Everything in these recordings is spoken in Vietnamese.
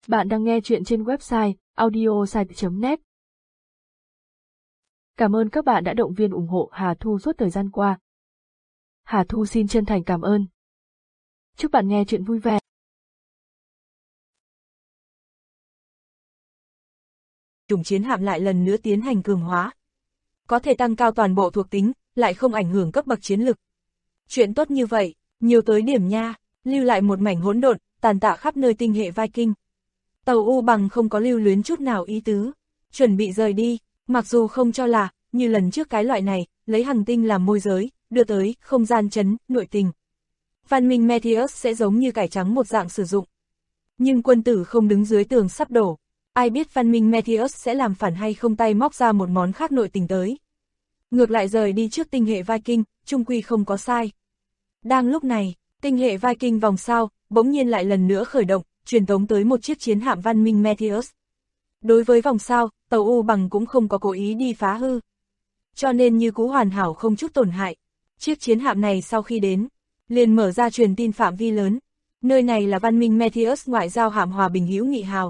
Bạn đang nghe chuyện trên website audiosite.net. Cảm ơn các bạn đã động viên ủng hộ Hà Thu suốt thời gian qua. Hà Thu xin chân thành cảm ơn. Chúc bạn nghe chuyện vui vẻ. Chủng chiến hạm lại lần nữa tiến hành cường hóa. Có thể tăng cao toàn bộ thuộc tính, lại không ảnh hưởng cấp bậc chiến lực. Chuyện tốt như vậy, nhiều tới điểm nha, lưu lại một mảnh hỗn độn, tàn tạ khắp nơi tinh hệ Viking. Tàu U Bằng không có lưu luyến chút nào ý tứ, chuẩn bị rời đi, mặc dù không cho là, như lần trước cái loại này, lấy hành tinh làm môi giới, đưa tới, không gian chấn, nội tình. Văn minh Meteus sẽ giống như cải trắng một dạng sử dụng. Nhưng quân tử không đứng dưới tường sắp đổ, ai biết văn minh Meteus sẽ làm phản hay không tay móc ra một món khác nội tình tới. Ngược lại rời đi trước tinh hệ Viking, trung quy không có sai. Đang lúc này, tinh hệ Viking vòng sao, bỗng nhiên lại lần nữa khởi động, truyền tống tới một chiếc chiến hạm văn minh Meteus. Đối với vòng sao, tàu U Bằng cũng không có cố ý đi phá hư. Cho nên như cũ hoàn hảo không chút tổn hại. Chiếc chiến hạm này sau khi đến, liền mở ra truyền tin phạm vi lớn. Nơi này là văn minh Meteus ngoại giao hạm hòa bình hữu nghị hào.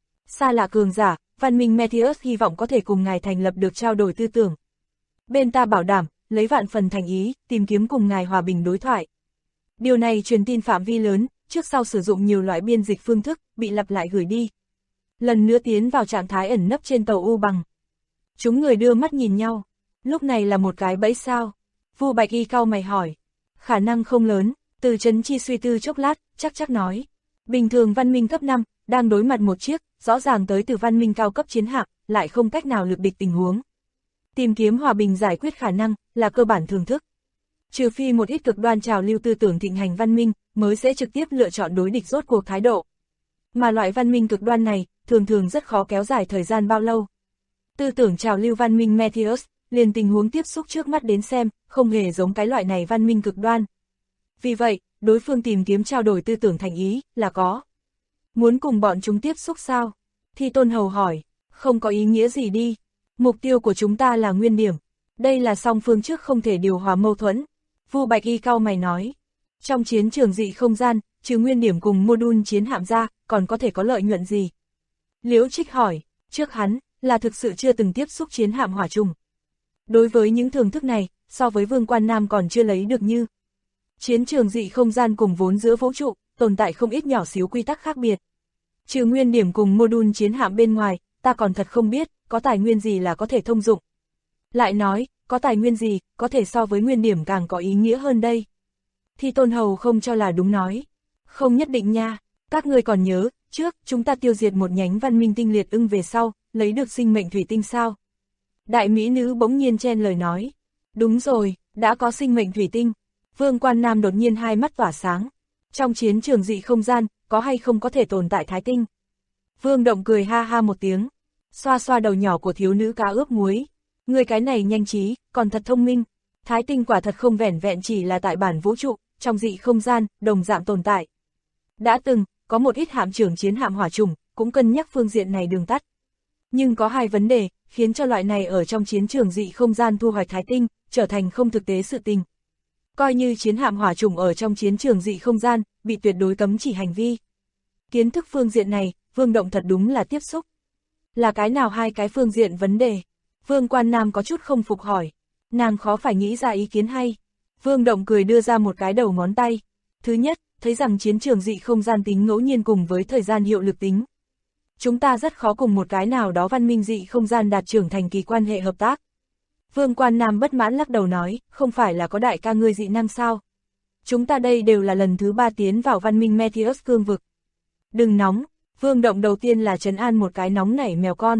Xa lạ cường giả, văn minh Meteus hy vọng có thể cùng ngài thành lập được trao đổi tư tưởng. Bên ta bảo đảm, lấy vạn phần thành ý, tìm kiếm cùng ngài hòa bình đối thoại. Điều này truyền tin phạm vi lớn, trước sau sử dụng nhiều loại biên dịch phương thức, bị lặp lại gửi đi. Lần nữa tiến vào trạng thái ẩn nấp trên tàu U Bằng. Chúng người đưa mắt nhìn nhau, lúc này là một cái bẫy sao? Vu Bạch Y cau mày hỏi. Khả năng không lớn, Từ Chấn Chi suy tư chốc lát, chắc nói. Bình thường văn minh cấp 5, đang đối mặt một chiếc, rõ ràng tới từ văn minh cao cấp chiến hạm, lại không cách nào lực địch tình huống. Tìm kiếm hòa bình giải quyết khả năng, là cơ bản thường thức. Trừ phi một ít cực đoan trào lưu tư tưởng thịnh hành văn minh, mới sẽ trực tiếp lựa chọn đối địch rốt cuộc thái độ. Mà loại văn minh cực đoan này, thường rất khó kéo dài thời gian bao lâu. Tư tưởng trào lưu văn minh Meteus, liền tình huống tiếp xúc trước mắt đến xem, không hề giống cái loại này văn minh cực đoan. Vì vậy, đối phương tìm kiếm trao đổi tư tưởng thành ý, là có. Muốn cùng bọn chúng tiếp xúc sao? Thi Tôn Hầu hỏi, không có ý nghĩa gì đi. Mục tiêu của chúng ta là nguyên điểm. Đây là song phương trước không thể điều hòa mâu thuẫn. Vu Bạch Y cau mày nói. Trong chiến trường dị không gian, trừ nguyên điểm cùng module chiến hạm ra, còn có thể có lợi nhuận gì? Liễu Trích hỏi, trước hắn, là thực sự chưa từng tiếp xúc chiến hạm hỏa trùng. Đối với những thưởng thức này, so với Vương Quan Nam còn chưa lấy được như. Chiến trường dị không gian cùng vốn giữa vũ trụ, tồn tại không ít nhỏ xíu quy tắc khác biệt. Trừ nguyên điểm cùng module chiến hạm bên ngoài, ta còn thật không biết, có tài nguyên gì là có thể thông dụng. Lại nói, có tài nguyên gì, có thể so với nguyên điểm càng có ý nghĩa hơn đây. Thi Tôn Hầu không cho là đúng nói. Không nhất định nha, các ngươi còn nhớ, trước, chúng ta tiêu diệt một nhánh văn minh tinh liệt ưng về sau, lấy được sinh mệnh thủy tinh sao? Đại mỹ nữ bỗng nhiên chen lời nói. Đúng rồi, đã có sinh mệnh thủy tinh. Vương Quan Nam đột nhiên hai mắt tỏa sáng. Trong chiến trường dị không gian, có hay không có thể tồn tại thái tinh? Vương Động cười ha ha một tiếng. Xoa xoa đầu nhỏ của thiếu nữ cá ướp muối. Người cái này nhanh trí, còn thật thông minh. Thái tinh quả thật không vẻn vẹn chỉ là tại bản vũ trụ, trong dị không gian, đồng dạng tồn tại. Đã từng, có một ít hạm trưởng chiến hạm hỏa trùng, cũng cân nhắc phương diện này đường tắt. Nhưng có hai vấn đề, khiến cho loại này ở trong chiến trường dị không gian thu hoạch thái tinh, trở thành không thực tế sự tình. Coi như chiến hạm hỏa trùng ở trong chiến trường dị không gian, bị tuyệt đối cấm chỉ hành vi. Kiến thức phương diện này, Vương Động thật đúng là tiếp xúc. Là cái nào hai cái phương diện vấn đề? Vương Quan Nam có chút không phục hỏi. Nàng khó phải nghĩ ra ý kiến hay. Vương Động cười đưa ra một cái đầu ngón tay. Thứ nhất, thấy rằng chiến trường dị không gian tính ngẫu nhiên cùng với thời gian hiệu lực tính. Chúng ta rất khó cùng một cái nào đó văn minh dị không gian đạt trưởng thành kỳ quan hệ hợp tác. Vương Quan Nam bất mãn lắc đầu nói, không phải là có đại ca ngươi dị năng sao? Chúng ta đây đều là lần thứ 3 tiến vào văn minh Meteus cương vực. Đừng nóng, Vương Động đầu tiên là trấn an một cái nóng nảy mèo con.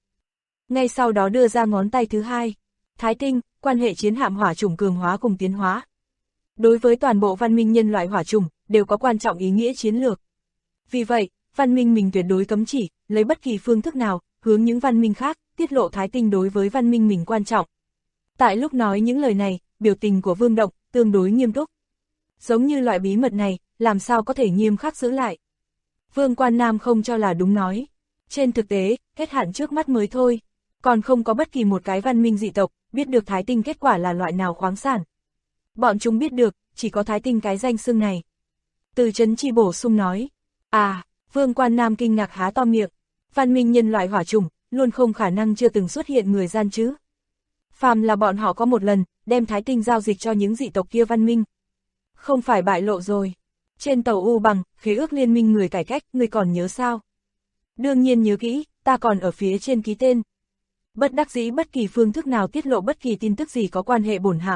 Ngay sau đó đưa ra ngón tay thứ hai. Thái tinh, quan hệ chiến hạm hỏa chủng cường hóa cùng tiến hóa. Đối với toàn bộ văn minh nhân loại hỏa chủng, đều có quan trọng ý nghĩa chiến lược. Vì vậy, văn minh mình tuyệt đối cấm chỉ, lấy bất kỳ phương thức nào, hướng những văn minh khác, tiết lộ thái tinh đối với văn minh mình quan trọng. Tại lúc nói những lời này, biểu tình của Vương Động, tương đối nghiêm túc. Giống như loại bí mật này, làm sao có thể nghiêm khắc giữ lại. Vương Quan Nam không cho là đúng nói. Trên thực tế, hết hạn trước mắt mới thôi. Còn không có bất kỳ một cái văn minh dị tộc, biết được thái tinh kết quả là loại nào khoáng sản. Bọn chúng biết được, chỉ có thái tinh cái danh xưng này. Từ Chấn Chi bổ sung nói. À, Vương Quan Nam kinh ngạc há to miệng. Văn minh nhân loại hỏa chủng, luôn không khả năng chưa từng xuất hiện người gian chứ. Phàm là bọn họ có một lần, đem Thái Tinh giao dịch cho những dị tộc kia văn minh. Không phải bại lộ rồi. Trên tàu U Bằng, khế ước liên minh người cải cách, người còn nhớ sao? Đương nhiên nhớ kỹ, ta còn ở phía trên ký tên. Bất đắc dĩ bất kỳ phương thức nào tiết lộ bất kỳ tin tức gì có quan hệ bổn hạ.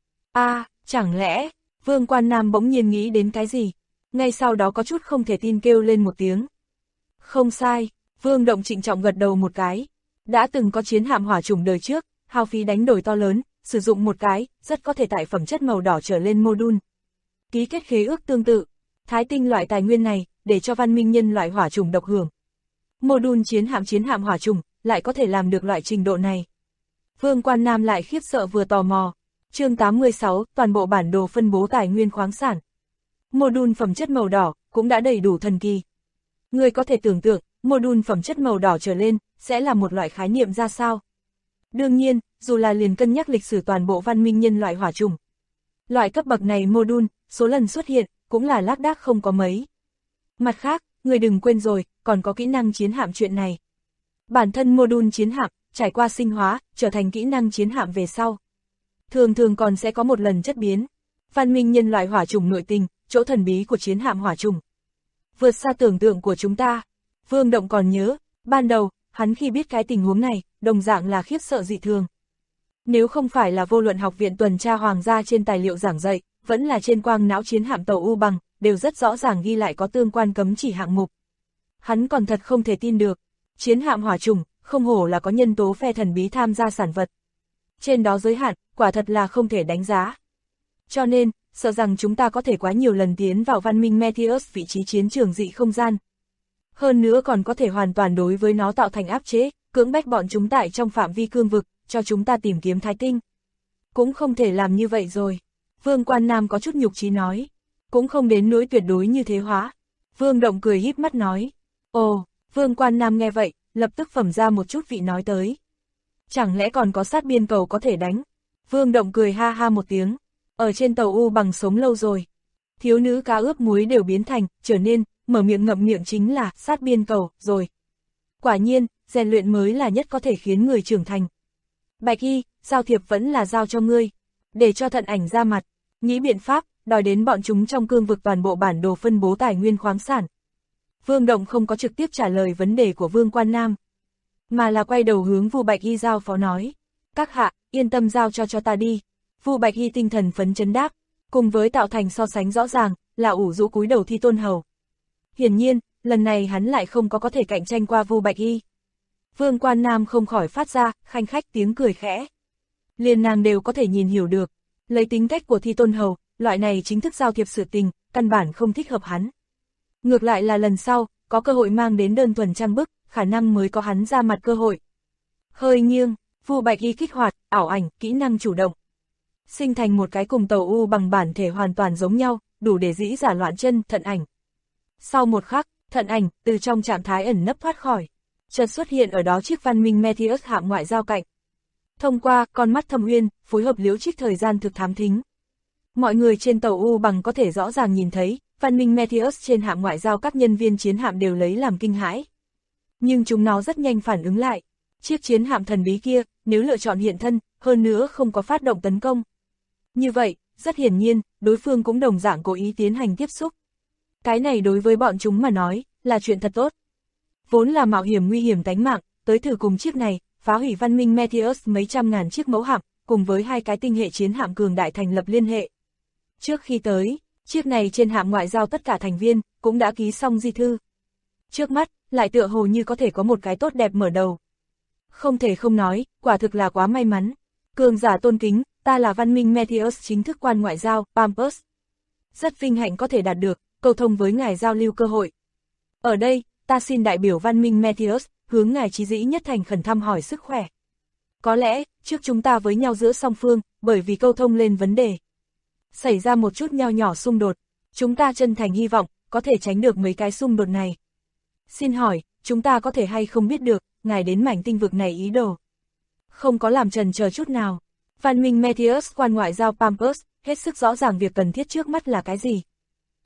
Chẳng lẽ, Vương Quan Nam bỗng nhiên nghĩ đến cái gì? Ngay sau đó có chút không thể tin kêu lên một tiếng. Không sai, Vương Động trịnh trọng gật đầu một cái. Đã từng có chiến hạm hỏa chủng đời trước, hao phí đánh đổi to lớn, sử dụng một cái, rất có thể tại phẩm chất màu đỏ trở lên module. Ký kết khế ước tương tự, Thái Tinh loại tài nguyên này, để cho văn minh nhân loại hỏa chủng độc hưởng. Module chiến hạm hỏa chủng, lại có thể làm được loại trình độ này. Vương Quan Nam lại khiếp sợ vừa tò mò. Chương 86, toàn bộ bản đồ phân bố tài nguyên khoáng sản. Module phẩm chất màu đỏ, cũng đã đầy đủ thần kỳ. Người có thể tưởng tượng, module phẩm chất màu đỏ trở lên, sẽ là một loại khái niệm ra sao? Đương nhiên, dù là liền cân nhắc lịch sử toàn bộ văn minh nhân loại hỏa chủng. Loại cấp bậc này module, số lần xuất hiện, cũng là lác đác không có mấy. Mặt khác, người đừng quên rồi, còn có kỹ năng chiến hạm chuyện này. Bản thân module chiến hạm, trải qua sinh hóa, trở thành kỹ năng chiến hạm về sau. Thường còn sẽ có một lần chất biến. Văn minh nhân loại hỏa chủng nội tình, chỗ thần bí của chiến hạm hỏa chủng. Vượt xa tưởng tượng của chúng ta. Vương Động còn nhớ, ban đầu, hắn khi biết cái tình huống này, đồng dạng là khiếp sợ dị thường. Nếu không phải là vô luận học viện tuần tra hoàng gia trên tài liệu giảng dạy, vẫn là trên quang não chiến hạm tàu U Bằng, đều rất rõ ràng ghi lại có tương quan cấm chỉ hạng mục. Hắn còn thật không thể tin được. Chiến hạm hỏa chủng, không hổ là có nhân tố phe thần bí tham gia sản vật. Trên đó giới hạn, quả thật là không thể đánh giá. Cho nên, sợ rằng chúng ta có thể quá nhiều lần tiến vào văn minh Meteus vị trí chiến trường dị không gian. Hơn nữa còn có thể hoàn toàn đối với nó tạo thành áp chế, cưỡng bách bọn chúng tại trong phạm vi cương vực, cho chúng ta tìm kiếm Thái Tinh. Cũng không thể làm như vậy rồi. Vương Quan Nam có chút nhục chí nói. Cũng không đến nỗi tuyệt đối như thế hóa. Vương Động cười híp mắt nói. Ồ, Vương Quan Nam nghe vậy, lập tức phẩm ra một chút vị nói tới. Chẳng lẽ còn có sát biên cầu có thể đánh? Vương Động cười ha ha một tiếng. Ở trên tàu U Bằng sống lâu rồi. Thiếu nữ cá ướp muối đều biến thành, trở nên, mở miệng ngậm miệng chính là sát biên cầu, rồi. Quả nhiên, rèn luyện mới là nhất có thể khiến người trưởng thành. Bạch Y, giao thiệp vẫn là giao cho ngươi. Để cho Thận Ảnh ra mặt, nghĩ biện pháp, đòi đến bọn chúng trong cương vực toàn bộ bản đồ phân bố tài nguyên khoáng sản. Vương Động không có trực tiếp trả lời vấn đề của Vương Quan Nam, mà là quay đầu hướng Vu Bạch Y giao phó nói. Các hạ, yên tâm giao cho ta đi. Vu Bạch Y tinh thần phấn chấn đáp, cùng với tạo thành so sánh rõ ràng, là ủ rũ cúi đầu Thi Tôn Hầu. Hiển nhiên, lần này hắn lại không có thể cạnh tranh qua Vu Bạch Y. Vương Quan Nam không khỏi phát ra, khanh khách tiếng cười khẽ. Liền nàng đều có thể nhìn hiểu được, lấy tính cách của Thi Tôn Hầu, loại này chính thức giao thiệp sự tình, căn bản không thích hợp hắn. Ngược lại là lần sau, có cơ hội mang đến đơn thuần trang bức, khả năng mới có hắn ra mặt cơ hội. Hơi nghiêng, Vu Bạch Y kích hoạt, ảo ảnh, kỹ năng chủ động. Sinh thành một cái cùng tàu U Bằng bản thể hoàn toàn giống nhau, đủ để dĩ giả loạn chân, Thận Ảnh. Sau một khắc, Thận Ảnh, từ trong trạng thái ẩn nấp thoát khỏi, chợt xuất hiện ở đó chiếc văn minh Meteus hạm ngoại giao cạnh. Thông qua con mắt thâm uyên, phối hợp liễu trích thời gian thực thám thính. Mọi người trên tàu U Bằng có thể rõ ràng nhìn thấy, văn minh Meteus trên hạm ngoại giao các nhân viên chiến hạm đều lấy làm kinh hãi. Nhưng chúng nó rất nhanh phản ứng lại. Chiếc chiến hạm thần bí kia, nếu lựa chọn hiện thân, hơn nữa không có phát động tấn công. Như vậy, rất hiển nhiên, đối phương cũng đồng dạng cố ý tiến hành tiếp xúc. Cái này đối với bọn chúng mà nói, là chuyện thật tốt. Vốn là mạo hiểm nguy hiểm tánh mạng, tới thử cùng chiếc này, phá hủy văn minh Meteus mấy trăm ngàn chiếc mẫu hạm, cùng với hai cái tinh hệ chiến hạm cường đại thành lập liên hệ. Trước khi tới, chiếc này trên hạm ngoại giao tất cả thành viên, cũng đã ký xong di thư. Trước mắt, lại tựa hồ như có thể có một cái tốt đẹp mở đầu. Không thể không nói, quả thực là quá may mắn. Cường giả tôn kính, ta là văn minh Meteus chính thức quan ngoại giao, Pampus. Rất vinh hạnh có thể đạt được, cầu thông với ngài giao lưu cơ hội. Ở đây, ta xin đại biểu văn minh Meteus, hướng ngài chí dĩ nhất thành khẩn thăm hỏi sức khỏe. Có lẽ, trước chúng ta với nhau giữa song phương, bởi vì câu thông lên vấn đề. Xảy ra một chút nho nhỏ xung đột, chúng ta chân thành hy vọng, có thể tránh được mấy cái xung đột này. Xin hỏi, chúng ta có thể hay không biết được, ngài đến mảnh tinh vực này ý đồ. Không có làm chần chờ chút nào. Văn minh Meteus quan ngoại giao Pampus, hết sức rõ ràng việc cần thiết trước mắt là cái gì.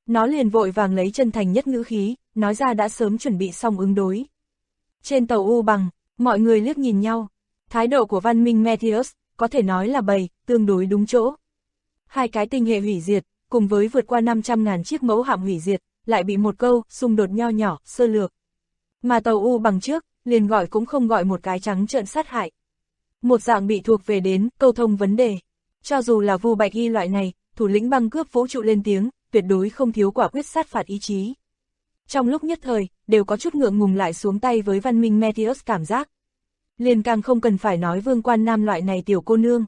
Nó liền vội vàng lấy chân thành nhất ngữ khí, nói ra đã sớm chuẩn bị xong ứng đối. Trên tàu U Bằng, mọi người liếc nhìn nhau. Thái độ của văn minh Meteos, có thể nói là bày, tương đối đúng chỗ. Hai cái tinh hệ hủy diệt, cùng với vượt qua 500.000 chiếc mẫu hạm hủy diệt, lại bị một câu, xung đột nho nhỏ, sơ lược. Mà tàu U Bằng trước, liền gọi cũng không gọi một cái trắng trợn sát hại. Một dạng bị thuộc về đến, câu thông vấn đề. Cho dù là Vu Bạch Y loại này, thủ lĩnh băng cướp vũ trụ lên tiếng, tuyệt đối không thiếu quả quyết sát phạt ý chí. Trong lúc nhất thời, đều có chút ngượng ngùng lại xuống tay với văn minh Meteos cảm giác. Liền càng không cần phải nói Vương Quan Nam loại này tiểu cô nương.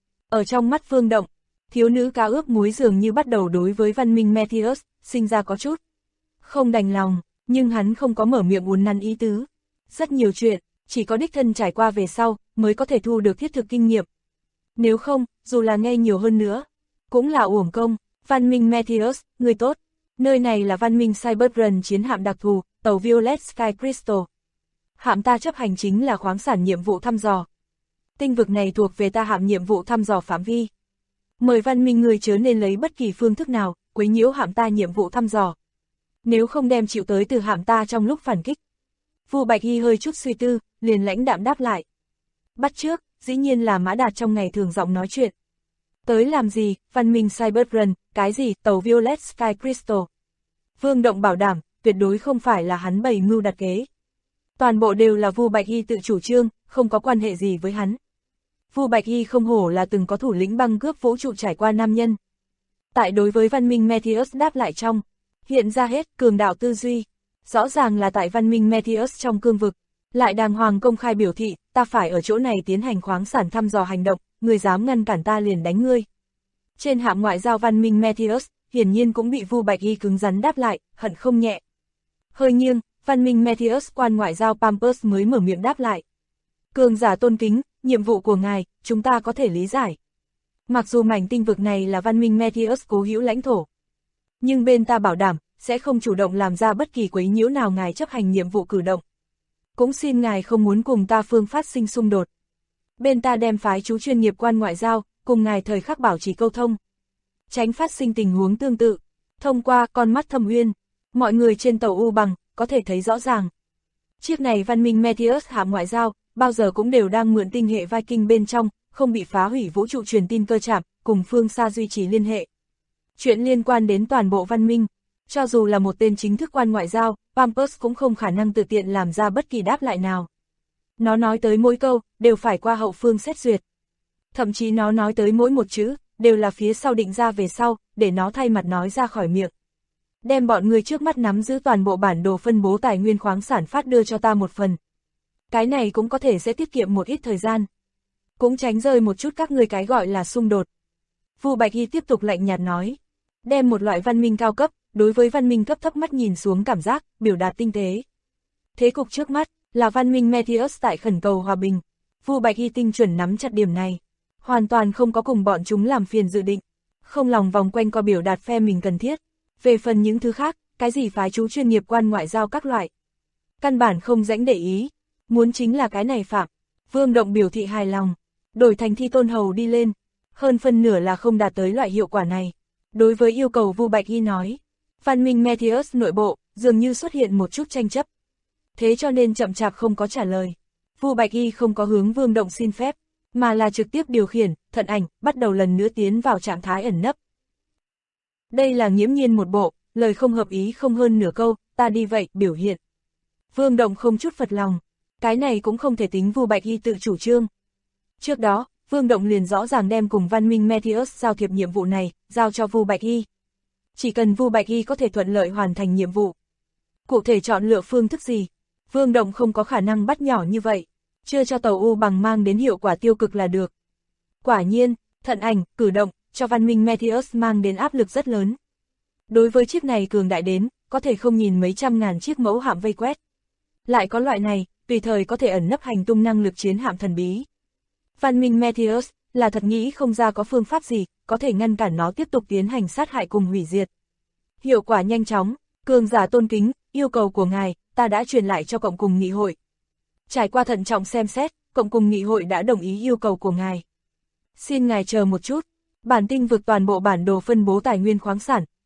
Ở trong mắt Vương Động, thiếu nữ cá ướp muối dường như bắt đầu đối với văn minh Meteos, sinh ra có chút không đành lòng, nhưng hắn không có mở miệng uốn nắn ý tứ. Rất nhiều chuyện, chỉ có đích thân trải qua về sau, mới có thể thu được thiết thực kinh nghiệm. Nếu không, dù là nghe nhiều hơn nữa, cũng là uổng công. Văn minh Meteos, người tốt. Nơi này là văn minh Cyberrun chiến hạm đặc thù, tàu Violet Sky Crystal. Hạm ta chấp hành chính là khoáng sản nhiệm vụ thăm dò. Tinh vực này thuộc về ta hạm nhiệm vụ thăm dò phạm vi. Mời văn minh người chớ nên lấy bất kỳ phương thức nào, quấy nhiễu hạm ta nhiệm vụ thăm dò. Nếu không đem chịu tới từ hạm ta trong lúc phản kích. Vu Bạch Y hơi chút suy tư, liền lãnh đạm đáp lại. Bắt trước, dĩ nhiên là Mã Đạt trong ngày thường giọng nói chuyện. Tới làm gì, văn minh Cyberrun, cái gì, tàu Violet Sky Crystal. Vương Động bảo đảm, tuyệt đối không phải là hắn bày mưu đặt kế. Toàn bộ đều là Vu Bạch Y tự chủ trương, không có quan hệ gì với hắn. Vu Bạch Y không hổ là từng có thủ lĩnh băng cướp vũ trụ trải qua nam nhân. Tại đối với văn minh Meteos đáp lại trong, hiện ra hết cường đạo tư duy. Rõ ràng là tại văn minh Meteos trong cương vực, lại đàng hoàng công khai biểu thị, ta phải ở chỗ này tiến hành khoáng sản thăm dò hành động, người dám ngăn cản ta liền đánh ngươi. Trên hạm ngoại giao văn minh Meteos, hiển nhiên cũng bị Vu Bạch Y cứng rắn đáp lại, hận không nhẹ. Hơi nghiêng, văn minh Meteos quan ngoại giao Pampers mới mở miệng đáp lại. Cường giả tôn kính, nhiệm vụ của ngài, chúng ta có thể lý giải. Mặc dù mảnh tinh vực này là văn minh Meteos cố hữu lãnh thổ, nhưng bên ta bảo đảm, sẽ không chủ động làm ra bất kỳ quấy nhiễu nào ngài chấp hành nhiệm vụ cử động. Cũng xin ngài không muốn cùng ta phương phát sinh xung đột. Bên ta đem phái chú chuyên nghiệp quan ngoại giao, cùng ngài thời khắc bảo trì câu thông. Tránh phát sinh tình huống tương tự. Thông qua con mắt thâm uyên, mọi người trên tàu U Bằng, có thể thấy rõ ràng. Chiếc này văn minh Meteos hạm ngoại giao, bao giờ cũng đều đang mượn tinh hệ Viking bên trong, không bị phá hủy vũ trụ truyền tin cơ chạm, cùng phương xa duy trì liên hệ. Chuyện liên quan đến toàn bộ văn minh, cho dù là một tên chính thức quan ngoại giao, Pampers cũng không khả năng tự tiện làm ra bất kỳ đáp lại nào. Nó nói tới mỗi câu, đều phải qua hậu phương xét duyệt. Thậm chí nó nói tới mỗi một chữ, đều là phía sau định ra về sau, để nó thay mặt nói ra khỏi miệng. Đem bọn người trước mắt nắm giữ toàn bộ bản đồ phân bố tài nguyên khoáng sản phát đưa cho ta một phần. Cái này cũng có thể sẽ tiết kiệm một ít thời gian. Cũng tránh rơi một chút các người cái gọi là xung đột. Vu Bạch Y tiếp tục lạnh nhạt nói. Đem một loại văn minh cao cấp, đối với văn minh cấp thấp mắt nhìn xuống cảm giác, biểu đạt tinh tế. Thế cục trước mắt, là văn minh Meteos tại khẩn cầu hòa bình. Vu Bạch Y tinh chuẩn nắm chặt điểm này. Hoàn toàn không có cùng bọn chúng làm phiền dự định. Không lòng vòng quanh co biểu đạt phe mình cần thiết. Về phần những thứ khác, cái gì phái chú chuyên nghiệp quan ngoại giao các loại. Căn bản không rãnh để ý. Muốn chính là cái này phạm. Vương Động biểu thị hài lòng. Đổi thành Thi Tôn Hầu đi lên. Hơn phân nửa là không đạt tới loại hiệu quả này. Đối với yêu cầu Vu Bạch Y nói. Văn minh Meteos nội bộ, dường như xuất hiện một chút tranh chấp. Thế cho nên chậm chạp không có trả lời. Vu Bạch Y không có hướng Vương Động xin phép, mà là trực tiếp điều khiển, thận ảnh, bắt đầu lần nữa tiến vào trạng thái ẩn nấp. Đây là nghiễm nhiên một bộ, lời không hợp ý không hơn nửa câu, ta đi vậy, biểu hiện. Vương Động không chút phật lòng, cái này cũng không thể tính Vu Bạch Y tự chủ trương. Trước đó, Vương Động liền rõ ràng đem cùng văn minh Meteos giao thiệp nhiệm vụ này, giao cho Vu Bạch Y. Chỉ cần Vu Bạch Y có thể thuận lợi hoàn thành nhiệm vụ. Cụ thể chọn lựa phương thức gì, Vương Động không có khả năng bắt nhỏ như vậy, chưa cho tàu U Bằng mang đến hiệu quả tiêu cực là được. Quả nhiên, thận ảnh, cử động, cho văn minh Meteos mang đến áp lực rất lớn. Đối với chiếc này cường đại đến, có thể không nhìn mấy trăm ngàn chiếc mẫu hạm vây quét. Lại có loại này, tùy thời có thể ẩn nấp hành tung năng lực chiến hạm thần bí. Văn minh Meteos, là thật nghĩ không ra có phương pháp gì, có thể ngăn cản nó tiếp tục tiến hành sát hại cùng hủy diệt. Hiệu quả nhanh chóng, cường giả tôn kính, yêu cầu của ngài, ta đã truyền lại cho cộng cùng nghị hội. Trải qua thận trọng xem xét, cộng cùng nghị hội đã đồng ý yêu cầu của ngài. Xin ngài chờ một chút, bản tinh vực toàn bộ bản đồ phân bố tài nguyên khoáng sản,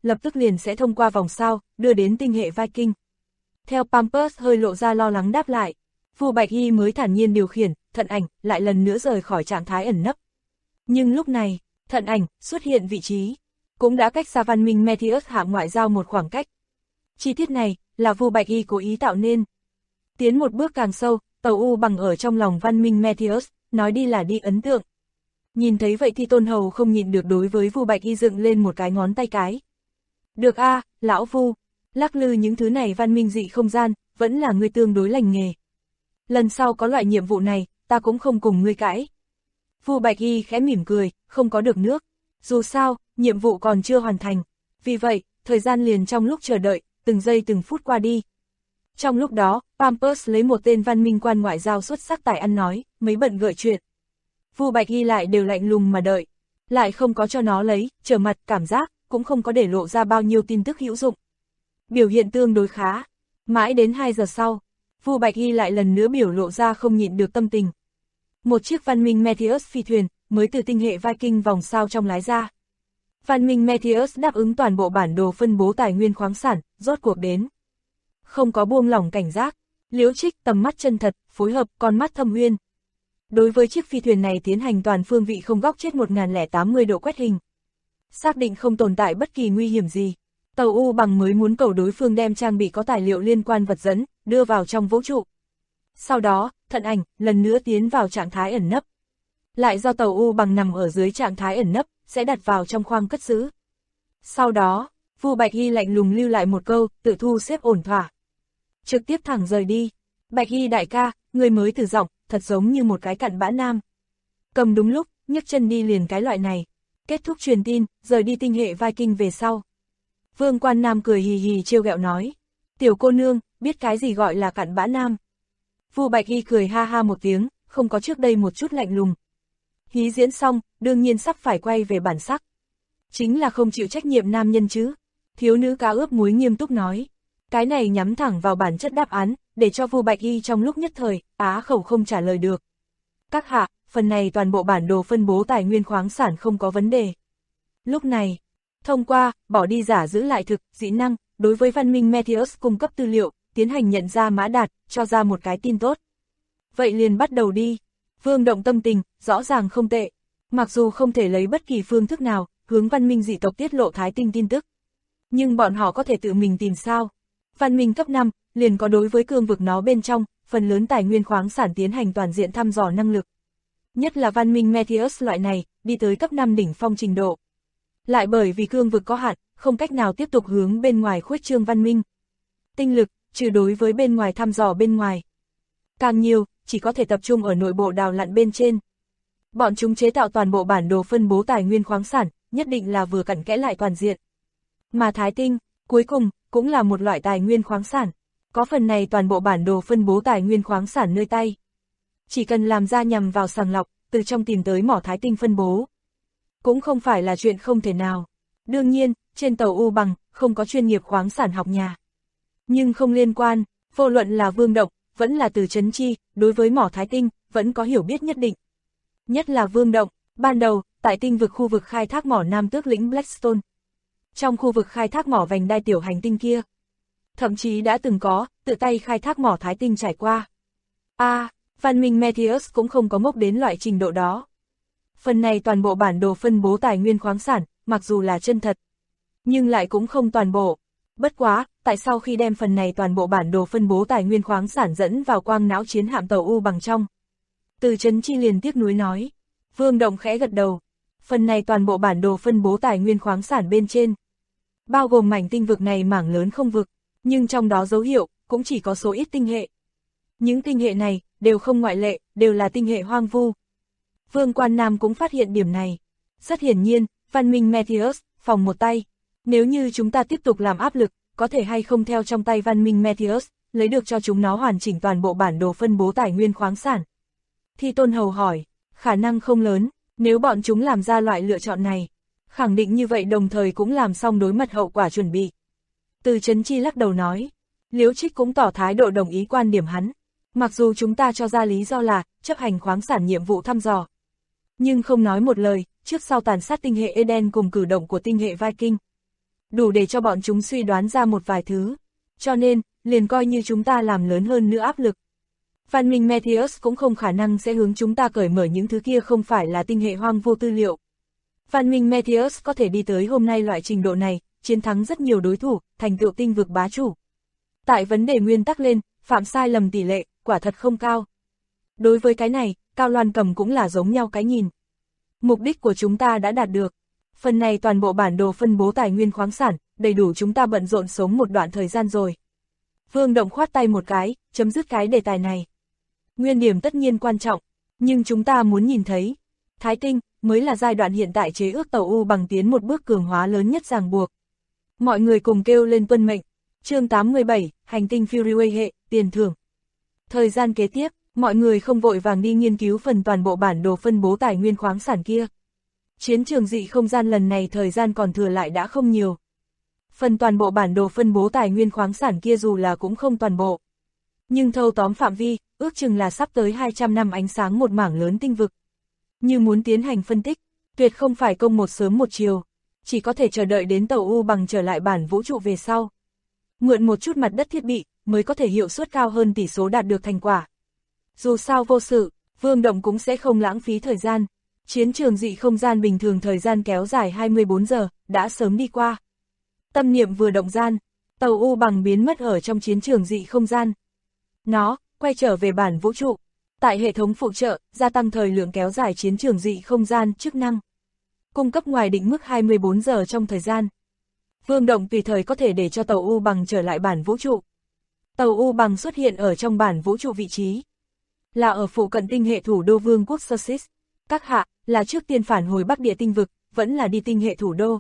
lập tức liền sẽ thông qua vòng sao, đưa đến tinh hệ Viking. Theo Pampers hơi lộ ra lo lắng đáp lại, Vu Bạch Y mới thản nhiên điều khiển, Thận Ảnh lại lần nữa rời khỏi trạng thái ẩn nấp. Nhưng lúc này, Thận Ảnh xuất hiện vị trí, cũng đã cách xa văn minh Metheus hạm ngoại giao một khoảng cách. Chi tiết này là Vu Bạch Y cố ý tạo nên. Tiến một bước càng sâu, tàu U Bằng ở trong lòng văn minh Metheus, nói đi là đi ấn tượng. Nhìn thấy vậy thì Tôn Hầu không nhịn được đối với Vu Bạch Y dựng lên một cái ngón tay cái. Được a, lão Vu, lắc lư những thứ này văn minh dị không gian, vẫn là ngươi tương đối lành nghề. Lần sau có loại nhiệm vụ này, ta cũng không cùng ngươi cãi. Vu Bạch Y khẽ mỉm cười, không có được nước. Dù sao, nhiệm vụ còn chưa hoàn thành. Vì vậy, thời gian liền trong lúc chờ đợi, từng giây từng phút qua đi. Trong lúc đó, Pampers lấy một tên văn minh quan ngoại giao xuất sắc tài ăn nói, mấy bận gợi chuyện. Vu Bạch Y lại đều lạnh lùng mà đợi, lại không có cho nó lấy, trở mặt cảm giác, cũng không có để lộ ra bao nhiêu tin tức hữu dụng. Biểu hiện tương đối khá. Mãi đến 2 giờ sau, Vu Bạch Y lại lần nữa biểu lộ ra không nhịn được tâm tình. Một chiếc văn minh Metheus phi thuyền, mới từ tinh hệ Viking vòng sao trong lái ra. Văn minh Metheus đáp ứng toàn bộ bản đồ phân bố tài nguyên khoáng sản, rốt cuộc đến. Không có buông lỏng cảnh giác, Liễu Trích tầm mắt chân thật, phối hợp con mắt thâm uyên. Đối với chiếc phi thuyền này tiến hành toàn phương vị không góc chết 1080 độ quét hình. Xác định không tồn tại bất kỳ nguy hiểm gì. Tàu U Bằng mới muốn cầu đối phương đem trang bị có tài liệu liên quan vật dẫn, đưa vào trong vũ trụ. Sau đó, Thận Ảnh lần nữa tiến vào trạng thái ẩn nấp. Lại do tàu U Bằng nằm ở dưới trạng thái ẩn nấp, sẽ đặt vào trong khoang cất giữ. Sau đó, Vu Bạch Y lạnh lùng lưu lại một câu, tự thu xếp ổn thỏa. Trực tiếp thẳng rời đi. Bạch Y đại ca, người mới từ giọng, thật giống như một cái cặn bã nam. Cầm đúng lúc, nhấc chân đi liền cái loại này. Kết thúc truyền tin, rời đi tinh hệ Viking về sau. Vương Quan Nam cười hì hì trêu ghẹo nói. Tiểu cô nương, biết cái gì gọi là cặn bã nam. Vu Bạch Y cười ha ha một tiếng, không có trước đây một chút lạnh lùng. Hí diễn xong, đương nhiên sắp phải quay về bản sắc. Chính là không chịu trách nhiệm nam nhân chứ. Thiếu nữ cá ướp muối nghiêm túc nói. Cái này nhắm thẳng vào bản chất đáp án, để cho Vu Bạch Y trong lúc nhất thời, á khẩu không trả lời được. Các hạ, phần này toàn bộ bản đồ phân bố tài nguyên khoáng sản không có vấn đề. Lúc này, thông qua, bỏ đi giả giữ lại thực, dĩ năng, đối với văn minh Metheus cung cấp tư liệu, tiến hành nhận ra mã đạt, cho ra một cái tin tốt. Vậy liền bắt đầu đi. Vương Động tâm tình, rõ ràng không tệ. Mặc dù không thể lấy bất kỳ phương thức nào, hướng văn minh dị tộc tiết lộ Thái Tinh tin tức. Nhưng bọn họ có thể tự mình tìm sao. Văn minh cấp 5, liền có đối với cương vực nó bên trong, phần lớn tài nguyên khoáng sản tiến hành toàn diện thăm dò năng lực. Nhất là văn minh Metheus loại này, đi tới cấp 5 đỉnh phong trình độ. Lại bởi vì cương vực có hạn, không cách nào tiếp tục hướng bên ngoài khuếch trương văn minh. Tinh lực, trừ đối với bên ngoài thăm dò bên ngoài. Càng nhiều, chỉ có thể tập trung ở nội bộ đào lặn bên trên. Bọn chúng chế tạo toàn bộ bản đồ phân bố tài nguyên khoáng sản, nhất định là vừa cặn kẽ lại toàn diện. Mà Thái Tinh, cuối cùng, cũng là một loại tài nguyên khoáng sản. Có phần này toàn bộ bản đồ phân bố tài nguyên khoáng sản nơi tay. Chỉ cần làm ra nhằm vào sàng lọc, từ trong tìm tới mỏ Thái Tinh phân bố. Cũng không phải là chuyện không thể nào. Đương nhiên, trên tàu U Bằng, không có chuyên nghiệp khoáng sản học nhà. Nhưng không liên quan, vô luận là Vương Động, vẫn là Từ Chấn Chi, đối với mỏ Thái Tinh, vẫn có hiểu biết nhất định. Nhất là Vương Động, ban đầu, tại tinh vực khu vực khai thác mỏ Nam Tước lĩnh Blackstone. Trong khu vực khai thác mỏ vành đai tiểu hành tinh kia, thậm chí đã từng có, tự tay khai thác mỏ Thái Tinh trải qua. Văn minh Metheus cũng không có ngốc đến loại trình độ đó. Phần này toàn bộ bản đồ phân bố tài nguyên khoáng sản, mặc dù là chân thật, nhưng lại cũng không toàn bộ. Bất quá, tại sao khi đem phần này toàn bộ bản đồ phân bố tài nguyên khoáng sản dẫn vào quang não chiến hạm tàu U Bằng trong? Từ Chấn Chi liền tiếc nuối nói. Vương Động khẽ gật đầu. Phần này toàn bộ bản đồ phân bố tài nguyên khoáng sản bên trên, bao gồm mảnh tinh vực này mảng lớn không vực, nhưng trong đó dấu hiệu, cũng chỉ có số ít tinh hệ. Những tinh hệ này, đều không ngoại lệ, đều là tinh hệ hoang vu. Vương Quan Nam cũng phát hiện điểm này. Rất hiển nhiên, văn minh Metheus, phòng một tay. Nếu như chúng ta tiếp tục làm áp lực, có thể hay không theo trong tay văn minh Metheus, lấy được cho chúng nó hoàn chỉnh toàn bộ bản đồ phân bố tài nguyên khoáng sản. Thi Tôn Hầu hỏi, khả năng không lớn, nếu bọn chúng làm ra loại lựa chọn này. Khẳng định như vậy đồng thời cũng làm xong đối mặt hậu quả chuẩn bị. Từ Chấn Chi lắc đầu nói, Liễu Trích cũng tỏ thái độ đồng ý quan điểm hắn. Mặc dù chúng ta cho ra lý do là chấp hành khoáng sản nhiệm vụ thăm dò, nhưng không nói một lời, trước sau tàn sát tinh hệ Eden cùng cử động của tinh hệ Viking. đủ để cho bọn chúng suy đoán ra một vài thứ. Cho nên, liền coi như chúng ta làm lớn hơn nữa áp lực. Văn minh Meteus cũng không khả năng sẽ hướng chúng ta cởi mở những thứ kia không phải là tinh hệ hoang vô tư liệu. Văn minh Meteus có thể đi tới hôm nay loại trình độ này, chiến thắng rất nhiều đối thủ, thành tựu tinh vực bá chủ. Tại vấn đề nguyên tắc lên, phạm sai lầm tỷ lệ, quả thật không cao. Đối với cái này, Cao Loan Cầm cũng là giống nhau cái nhìn. Mục đích của chúng ta đã đạt được. Phần này toàn bộ bản đồ phân bố tài nguyên khoáng sản, đầy đủ chúng ta bận rộn sống một đoạn thời gian rồi. Vương Động khoát tay một cái, chấm dứt cái đề tài này. Nguyên điểm tất nhiên quan trọng, nhưng chúng ta muốn nhìn thấy, Thái Tinh mới là giai đoạn hiện tại chế ước tàu U bằng tiến một bước cường hóa lớn nhất ràng buộc. Mọi người cùng kêu lên tuân mệnh. Chương 87, hành tinh Fury hệ, tiền thưởng. Thời gian kế tiếp, mọi người không vội vàng đi nghiên cứu phần toàn bộ bản đồ phân bố tài nguyên khoáng sản kia. Chiến trường dị không gian lần này thời gian còn thừa lại đã không nhiều. Phần toàn bộ bản đồ phân bố tài nguyên khoáng sản kia dù là cũng không toàn bộ. Nhưng thâu tóm phạm vi, ước chừng là sắp tới 200 năm ánh sáng một mảng lớn tinh vực. Như muốn tiến hành phân tích, tuyệt không phải công một sớm một chiều, chỉ có thể chờ đợi đến tàu U bằng trở lại bản vũ trụ về sau. Mượn một chút mặt đất thiết bị, mới có thể hiệu suất cao hơn tỷ số đạt được thành quả. Dù sao vô sự, Vương Động cũng sẽ không lãng phí thời gian. Chiến trường dị không gian bình thường thời gian kéo dài 24 giờ, đã sớm đi qua. Tâm niệm vừa động gian, tàu U bằng biến mất ở trong chiến trường dị không gian. Nó, quay trở về bản vũ trụ. Tại hệ thống phụ trợ, gia tăng thời lượng kéo dài chiến trường dị không gian chức năng. Cung cấp ngoài định mức 24 giờ trong thời gian. Vương Động tùy thời có thể để cho tàu U bằng trở lại bản vũ trụ. Tàu U bằng xuất hiện ở trong bản vũ trụ vị trí. Là ở phụ cận tinh hệ thủ đô Vương quốc Sussex. Các hạ, là trước tiên phản hồi Bắc Địa tinh vực, vẫn là đi tinh hệ thủ đô.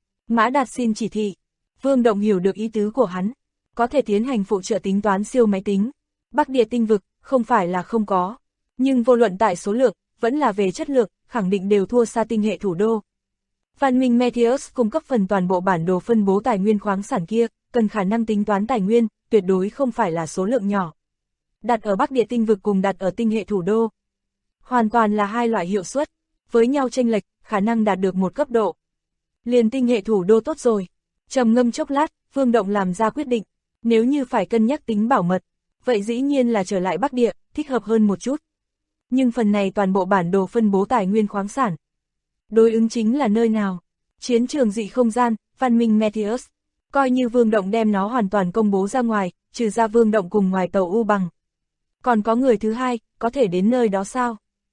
Mã Đạt xin chỉ thị. Vương Động hiểu được ý tứ của hắn. Có thể tiến hành phụ trợ tính toán siêu máy tính. Bắc Địa tinh vực, không phải là không có. Nhưng vô luận tại số lượng, vẫn là về chất lượng, khẳng định đều thua xa tinh hệ thủ đô. Văn minh Meteus cung cấp phần toàn bộ bản đồ phân bố tài nguyên khoáng sản kia, cần khả năng tính toán tài nguyên, tuyệt đối không phải là số lượng nhỏ. Đặt ở Bắc Địa tinh vực cùng đặt ở tinh hệ thủ đô. Hoàn toàn là hai loại hiệu suất, với nhau chênh lệch, khả năng đạt được một cấp độ. Liền tinh hệ thủ đô tốt rồi. Trầm ngâm chốc lát, Vương Động làm ra quyết định. Nếu như phải cân nhắc tính bảo mật, vậy dĩ nhiên là trở lại Bắc Địa, thích hợp hơn một chút. Nhưng phần này toàn bộ bản đồ phân bố tài nguyên khoáng sản. Đối ứng chính là nơi nào? Chiến trường dị không gian, văn minh Meteus. Coi như Vương Động đem nó hoàn toàn công bố ra ngoài, trừ ra Vương Động cùng ngoài tàu U bằng. Còn có người thứ hai, có thể đến nơi đó sao?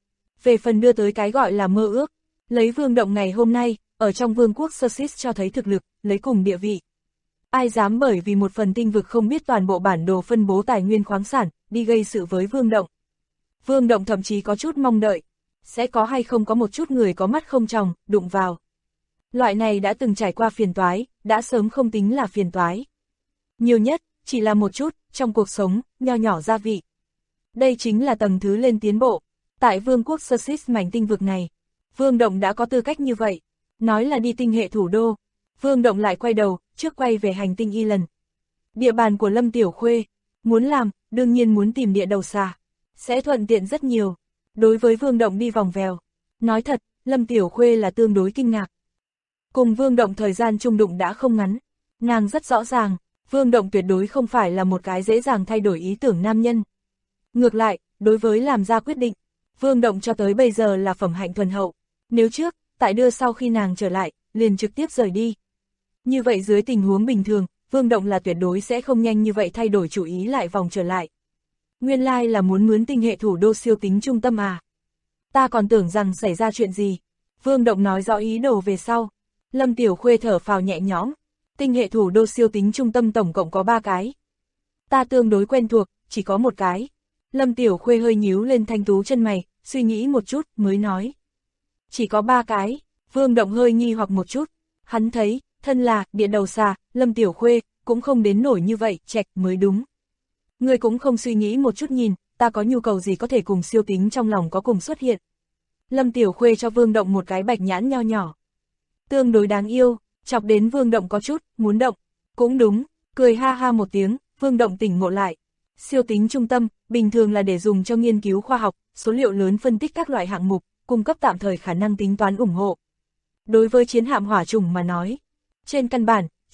Về phần đưa tới cái gọi là mơ ước, lấy Vương Động ngày hôm nay, ở trong Vương quốc Sussex cho thấy thực lực, lấy cùng địa vị. Ai dám bởi vì một phần tinh vực không biết toàn bộ bản đồ phân bố tài nguyên khoáng sản, đi gây sự với Vương Động. Vương Động thậm chí có chút mong đợi, sẽ có hay không có một chút người có mắt không tròng, đụng vào. Loại này đã từng trải qua phiền toái, đã sớm không tính là phiền toái. Nhiều nhất, chỉ là một chút, trong cuộc sống, nho nhỏ gia vị. Đây chính là tầng thứ lên tiến bộ. Tại Vương quốc Sussex mảnh tinh vực này, Vương Động đã có tư cách như vậy. Nói là đi tinh hệ thủ đô, Vương Động lại quay đầu, trước quay về hành tinh Y lần. Địa bàn của Lâm Tiểu Khuê, muốn làm, đương nhiên muốn tìm địa đầu xà. Sẽ thuận tiện rất nhiều. Đối với Vương Động đi vòng vèo, nói thật, Lâm Tiểu Khuê là tương đối kinh ngạc. Cùng Vương Động thời gian chung đụng đã không ngắn, nàng rất rõ ràng, Vương Động tuyệt đối không phải là một cái dễ dàng thay đổi ý tưởng nam nhân. Ngược lại, đối với làm ra quyết định, Vương Động cho tới bây giờ là phẩm hạnh thuần hậu. Nếu trước, tại đưa sau khi nàng trở lại, liền trực tiếp rời đi. Như vậy dưới tình huống bình thường, Vương Động là tuyệt đối sẽ không nhanh như vậy thay đổi chủ ý lại vòng trở lại. Nguyên lai là muốn mướn tinh hệ thủ đô siêu tính trung tâm à? Ta còn tưởng rằng xảy ra chuyện gì. Vương Động nói rõ ý đồ về sau. Lâm Tiểu Khuê thở phào nhẹ nhõm. Tinh hệ thủ đô siêu tính trung tâm tổng cộng có 3 cái. Ta tương đối quen thuộc, chỉ có một cái. Lâm Tiểu Khuê hơi nhíu lên thanh tú chân mày, suy nghĩ một chút, mới nói. Chỉ có 3 cái. Vương Động hơi nghi hoặc một chút. Hắn thấy, thân là, địa đầu xà, Lâm Tiểu Khuê, cũng không đến nổi như vậy, chệch mới đúng. Người cũng không suy nghĩ một chút nhìn, ta có nhu cầu gì có thể cùng siêu tính trong lòng có cùng xuất hiện. Lâm Tiểu Khuê cho Vương Động một cái bạch nhãn nho nhỏ. Tương đối đáng yêu, chọc đến Vương Động có chút, muốn động. Cũng đúng, cười ha ha một tiếng, Vương Động tỉnh ngộ lại. Siêu tính trung tâm, bình thường là để dùng cho nghiên cứu khoa học, số liệu lớn phân tích các loại hạng mục, cung cấp tạm thời khả năng tính toán ủng hộ. Đối với chiến hạm hỏa chủng mà nói, trên căn bản,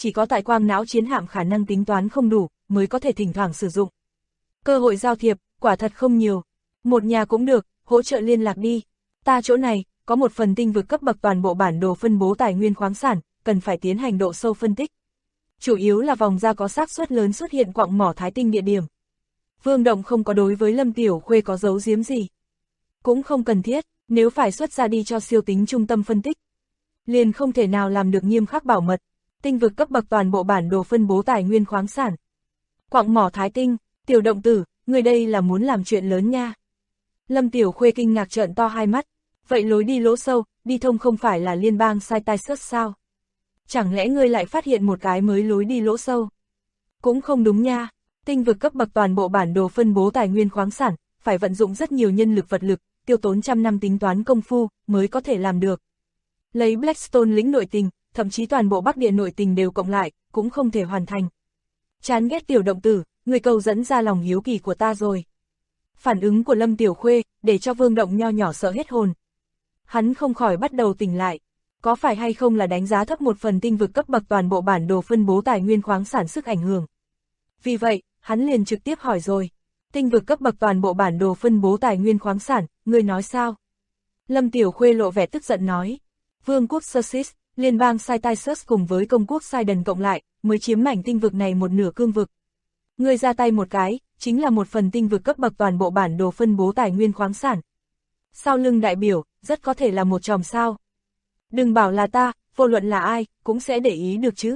chỉ có tại quang não chiến hạm khả năng tính toán không đủ, mới có thể thỉnh thoảng sử dụng. Cơ hội giao thiệp, quả thật không nhiều. Một nhà cũng được, hỗ trợ liên lạc đi. Ta chỗ này, có một phần tinh vực cấp bậc toàn bộ bản đồ phân bố tài nguyên khoáng sản, cần phải tiến hành độ sâu phân tích. Chủ yếu là vòng ra có xác suất lớn xuất hiện quặng mỏ Thái Tinh địa điểm. Vương Động không có đối với Lâm Tiểu Khuê có giấu giếm gì. Cũng không cần thiết, nếu phải xuất ra đi cho siêu tính trung tâm phân tích. Liền không thể nào làm được nghiêm khắc bảo mật. Tinh vực cấp bậc toàn bộ bản đồ phân bố tài nguyên khoáng sản. Quặng mỏ Thái Tinh, Tiểu Động Tử, người đây là muốn làm chuyện lớn nha. Lâm Tiểu Khuê kinh ngạc trợn to hai mắt. Vậy lối đi lỗ sâu, đi thông không phải là liên bang Cytasus sao? Chẳng lẽ ngươi lại phát hiện một cái mới lối đi lỗ sâu? Cũng không đúng nha. Tinh vực cấp bậc toàn bộ bản đồ phân bố tài nguyên khoáng sản, phải vận dụng rất nhiều nhân lực vật lực, tiêu tốn trăm năm tính toán công phu, mới có thể làm được. Lấy Blackstone lĩnh nội tình, thậm chí toàn bộ Bắc Địa nội tình đều cộng lại, cũng không thể hoàn thành. Chán ghét Tiểu Động Tử, người câu dẫn ra lòng hiếu kỳ của ta rồi. Phản ứng của Lâm Tiểu Khuê, để cho Vương Động nho nhỏ sợ hết hồn. Hắn không khỏi bắt đầu tỉnh lại. Có phải hay không là đánh giá thấp một phần tinh vực cấp bậc toàn bộ bản đồ phân bố tài nguyên khoáng sản sức ảnh hưởng. Vì vậy, hắn liền trực tiếp hỏi rồi. Tinh vực cấp bậc toàn bộ bản đồ phân bố tài nguyên khoáng sản, ngươi nói sao? Lâm Tiểu Khuê lộ vẻ tức giận nói. Vương quốc Sussex, liên bang Cytasus cùng với công quốc Sidon cộng lại, mới chiếm mảnh tinh vực này một nửa cương vực. Ngươi ra tay một cái, chính là một phần tinh vực cấp bậc toàn bộ bản đồ phân bố tài nguyên khoáng sản. Sau lưng đại biểu, rất có thể là một chòm sao. Đừng bảo là ta, vô luận là ai, cũng sẽ để ý được chứ.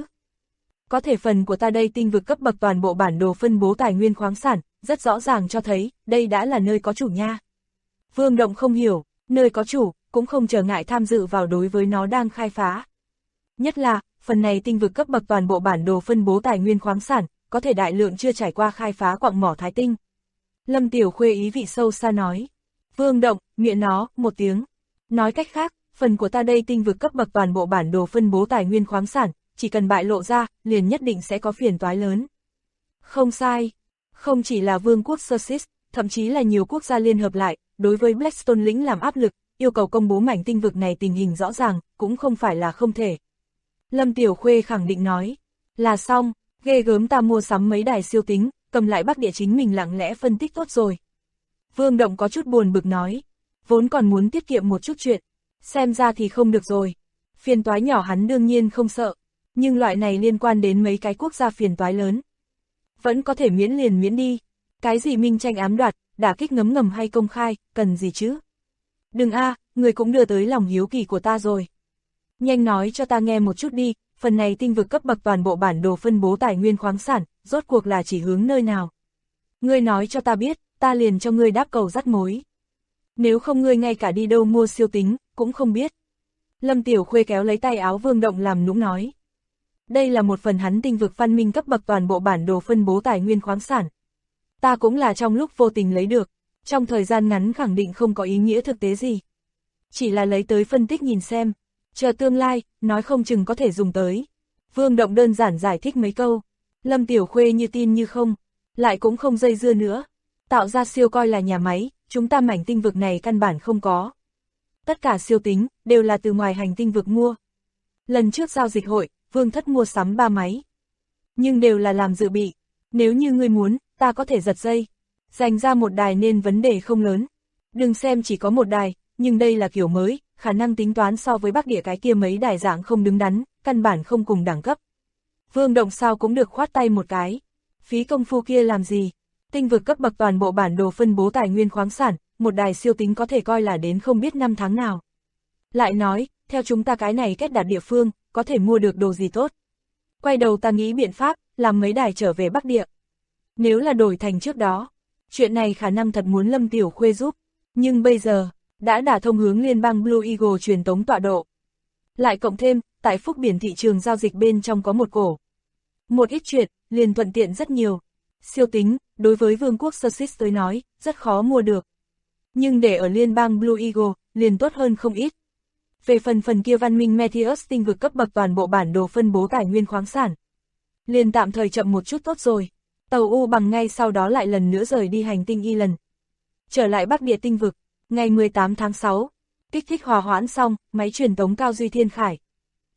Có thể phần của ta đây tinh vực cấp bậc toàn bộ bản đồ phân bố tài nguyên khoáng sản, rất rõ ràng cho thấy, đây đã là nơi có chủ nha. Vương Động không hiểu, nơi có chủ, cũng không trở ngại tham dự vào đối với nó đang khai phá. Nhất là, phần này tinh vực cấp bậc toàn bộ bản đồ phân bố tài nguyên khoáng sản, có thể đại lượng chưa trải qua khai phá quặng mỏ Thái Tinh. Lâm Tiểu Khuê ý vị sâu xa nói. Vương Động, miệng nó, một tiếng. Nói cách khác, phần của ta đây tinh vực cấp bậc toàn bộ bản đồ phân bố tài nguyên khoáng sản, chỉ cần bại lộ ra, liền nhất định sẽ có phiền toái lớn. Không sai. Không chỉ là Vương quốc Sussex, thậm chí là nhiều quốc gia liên hợp lại, đối với Blackstone lĩnh làm áp lực, yêu cầu công bố mảnh tinh vực này tình hình rõ ràng, cũng không phải là không thể. Lâm Tiểu Khuê khẳng định nói. Là xong, ghê gớm ta mua sắm mấy đài siêu tính, cầm lại Bắc Địa chính mình lặng lẽ phân tích tốt rồi. Vương Động có chút buồn bực nói. Vốn còn muốn tiết kiệm một chút chuyện. Xem ra thì không được rồi. Phiền toái nhỏ hắn đương nhiên không sợ. Nhưng loại này liên quan đến mấy cái quốc gia phiền toái lớn. Vẫn có thể miễn liền miễn đi. Cái gì minh tranh ám đoạt, đả kích ngấm ngầm hay công khai, cần gì chứ? Đừng người cũng đưa tới lòng hiếu kỳ của ta rồi. Nhanh nói cho ta nghe một chút đi, phần này tinh vực cấp bậc toàn bộ bản đồ phân bố tài nguyên khoáng sản, rốt cuộc là chỉ hướng nơi nào? Ngươi nói cho ta biết, ta liền cho ngươi đáp cầu dắt mối. Nếu không ngươi ngay cả đi đâu mua siêu tính, cũng không biết. Lâm Tiểu Khuê kéo lấy tay áo Vương Động làm nũng nói. Đây là một phần hắn tinh vực văn minh cấp bậc toàn bộ bản đồ phân bố tài nguyên khoáng sản. Ta cũng là trong lúc vô tình lấy được, trong thời gian ngắn khẳng định không có ý nghĩa thực tế gì. Chỉ là lấy tới phân tích nhìn xem, chờ tương lai, nói không chừng có thể dùng tới. Vương Động đơn giản giải thích mấy câu, Lâm Tiểu Khuê như tin như không, lại cũng không dây dưa nữa. Tạo ra siêu coi là nhà máy, chúng ta mảnh tinh vực này căn bản không có. Tất cả siêu tính, đều là từ ngoài hành tinh vực mua. Lần trước giao dịch hội, Vương Thất mua sắm 3 máy. Nhưng đều là làm dự bị. Nếu như ngươi muốn, ta có thể giật dây. Dành ra một đài nên vấn đề không lớn. Đừng xem chỉ có một đài, nhưng đây là kiểu mới, khả năng tính toán so với Bắc Địa cái kia mấy đài dạng không đứng đắn, căn bản không cùng đẳng cấp. Vương Động sao cũng được khoát tay một cái. Phí công phu kia làm gì? Tinh vực cấp bậc toàn bộ bản đồ phân bố tài nguyên khoáng sản, một đài siêu tính có thể coi là đến không biết năm tháng nào. Lại nói, theo chúng ta cái này kết đạt địa phương, có thể mua được đồ gì tốt. Quay đầu ta nghĩ biện pháp, làm mấy đài trở về Bắc Địa. Nếu là đổi thành trước đó, chuyện này khả năng thật muốn Lâm Tiểu Khuê giúp. Nhưng bây giờ, đã đả thông hướng liên bang Blue Eagle truyền tống tọa độ. Lại cộng thêm, tại Phúc Biển thị trường giao dịch bên trong có một cổ. Một ít chuyện, liền thuận tiện rất nhiều. Siêu tính, đối với Vương quốc Sussex tới nói, rất khó mua được. Nhưng để ở liên bang Blue Eagle, liền tốt hơn không ít. Về phần kia văn minh Meteus tinh vực cấp bậc toàn bộ bản đồ phân bố tài nguyên khoáng sản. Liền tạm thời chậm một chút tốt rồi. Tàu U bằng ngay sau đó lại lần nữa rời đi hành tinh Elan. Trở lại Bắc Địa tinh vực, ngày 18 tháng 6. Kích thích hòa hoãn xong, máy truyền tống cao duy thiên khải.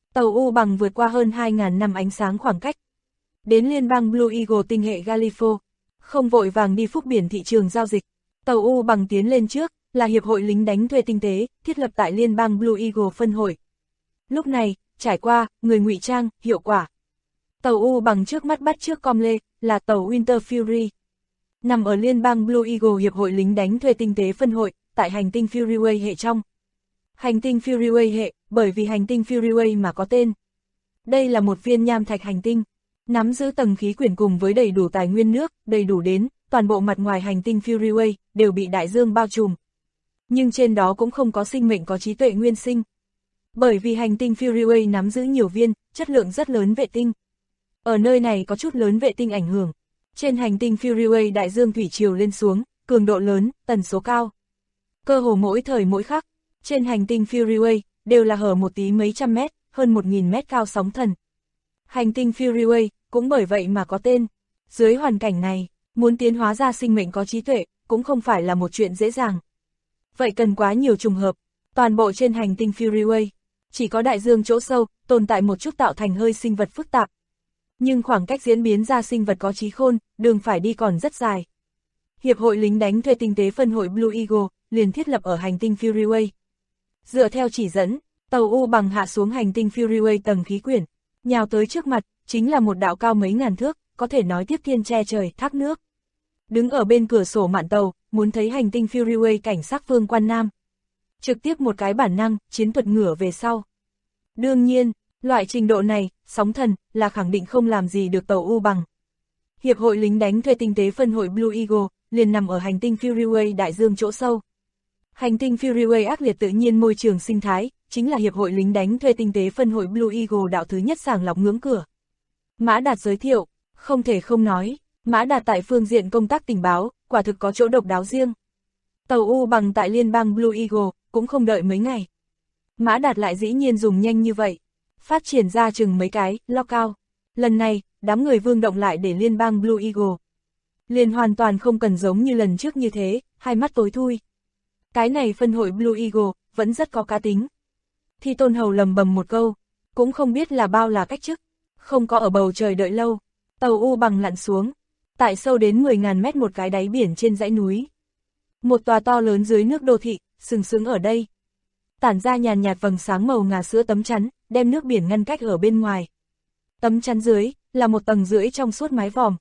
Tàu U bằng vượt qua hơn 2.000 năm ánh sáng khoảng cách. Đến liên bang Blue Eagle tinh hệ Gallifo, không vội vàng đi phúc biển thị trường giao dịch. Tàu U bằng tiến lên trước, là hiệp hội lính đánh thuê tinh tế, thiết lập tại liên bang Blue Eagle phân hội. Lúc này, trải qua, người ngụy trang, hiệu quả. Tàu U bằng trước mắt bắt trước com lê, là tàu Winter Fury. Nằm ở liên bang Blue Eagle hiệp hội lính đánh thuê tinh tế phân hội, tại hành tinh Fury hệ trong. Hành tinh Fury hệ, bởi vì hành tinh Fury mà có tên. Đây là một viên nham thạch hành tinh, nắm giữ tầng khí quyển cùng với đầy đủ tài nguyên nước, đầy đủ đến, toàn bộ mặt ngoài hành tinh Fury đều bị đại dương bao trùm. Nhưng trên đó cũng không có sinh mệnh có trí tuệ nguyên sinh. Bởi vì hành tinh Fury nắm giữ nhiều viên, chất lượng rất lớn vệ tinh. Ở nơi này có chút lớn vệ tinh ảnh hưởng. Trên hành tinh Fury đại dương thủy triều lên xuống, cường độ lớn, tần số cao. Cơ hồ mỗi thời mỗi khắc, trên hành tinh Fury đều là hở một tí mấy trăm mét, hơn 1.000 mét cao sóng thần. Hành tinh Fury cũng bởi vậy mà có tên. Dưới hoàn cảnh này, muốn tiến hóa ra sinh mệnh có trí tuệ, cũng không phải là một chuyện dễ dàng. Vậy cần quá nhiều trùng hợp. Toàn bộ trên hành tinh Fury, chỉ có đại dương chỗ sâu, tồn tại một chút tạo thành hơi sinh vật phức tạp. Nhưng khoảng cách diễn biến ra sinh vật có trí khôn, đường phải đi còn rất dài. Hiệp hội lính đánh thuê tinh tế phân hội Blue Eagle, liền thiết lập ở hành tinh Fury. Dựa theo chỉ dẫn, tàu U bằng hạ xuống hành tinh Fury tầng khí quyển, nhào tới trước mặt, chính là một đạo cao mấy ngàn thước, có thể nói tiếp thiên che trời, thác nước. Đứng ở bên cửa sổ mạn tàu, muốn thấy hành tinh Fury cảnh sắc phương quan nam. Trực tiếp một cái bản năng, chiến thuật ngửa về sau. Đương nhiên, loại trình độ này, sóng thần, là khẳng định không làm gì được tàu U bằng. Hiệp hội lính đánh thuê tinh tế phân hội Blue Eagle, liền nằm ở hành tinh Fury đại dương chỗ sâu. Hành tinh Fury ác liệt tự nhiên môi trường sinh thái, chính là hiệp hội lính đánh thuê tinh tế phân hội Blue Eagle đạo thứ nhất sàng lọc ngưỡng cửa. Mã Đạt giới thiệu, không thể không nói, Mã Đạt tại phương diện công tác tình báo, quả thực có chỗ độc đáo riêng. Tàu U bằng tại liên bang Blue Eagle, cũng không đợi mấy ngày. Mã Đạt lại dĩ nhiên dùng nhanh như vậy, phát triển ra chừng mấy cái, lockout. Lần này, đám người Vương động lại để liên bang Blue Eagle. Liền hoàn toàn không cần giống như lần trước như thế, hai mắt tối thui. Cái này phân hội Blue Eagle, vẫn rất có cá tính. Thi Tôn Hầu lầm bầm một câu, cũng không biết là bao là cách chức, không có ở bầu trời đợi lâu. Tàu U bằng lặn xuống, tại sâu đến 10.000 mét một cái đáy biển trên dãy núi. Một tòa to lớn dưới nước đô thị, sừng sững ở đây. Tản ra nhàn nhạt vầng sáng màu ngà sữa tấm chắn, đem nước biển ngăn cách ở bên ngoài. Tấm chắn dưới, là một tầng rưỡi trong suốt mái vòm.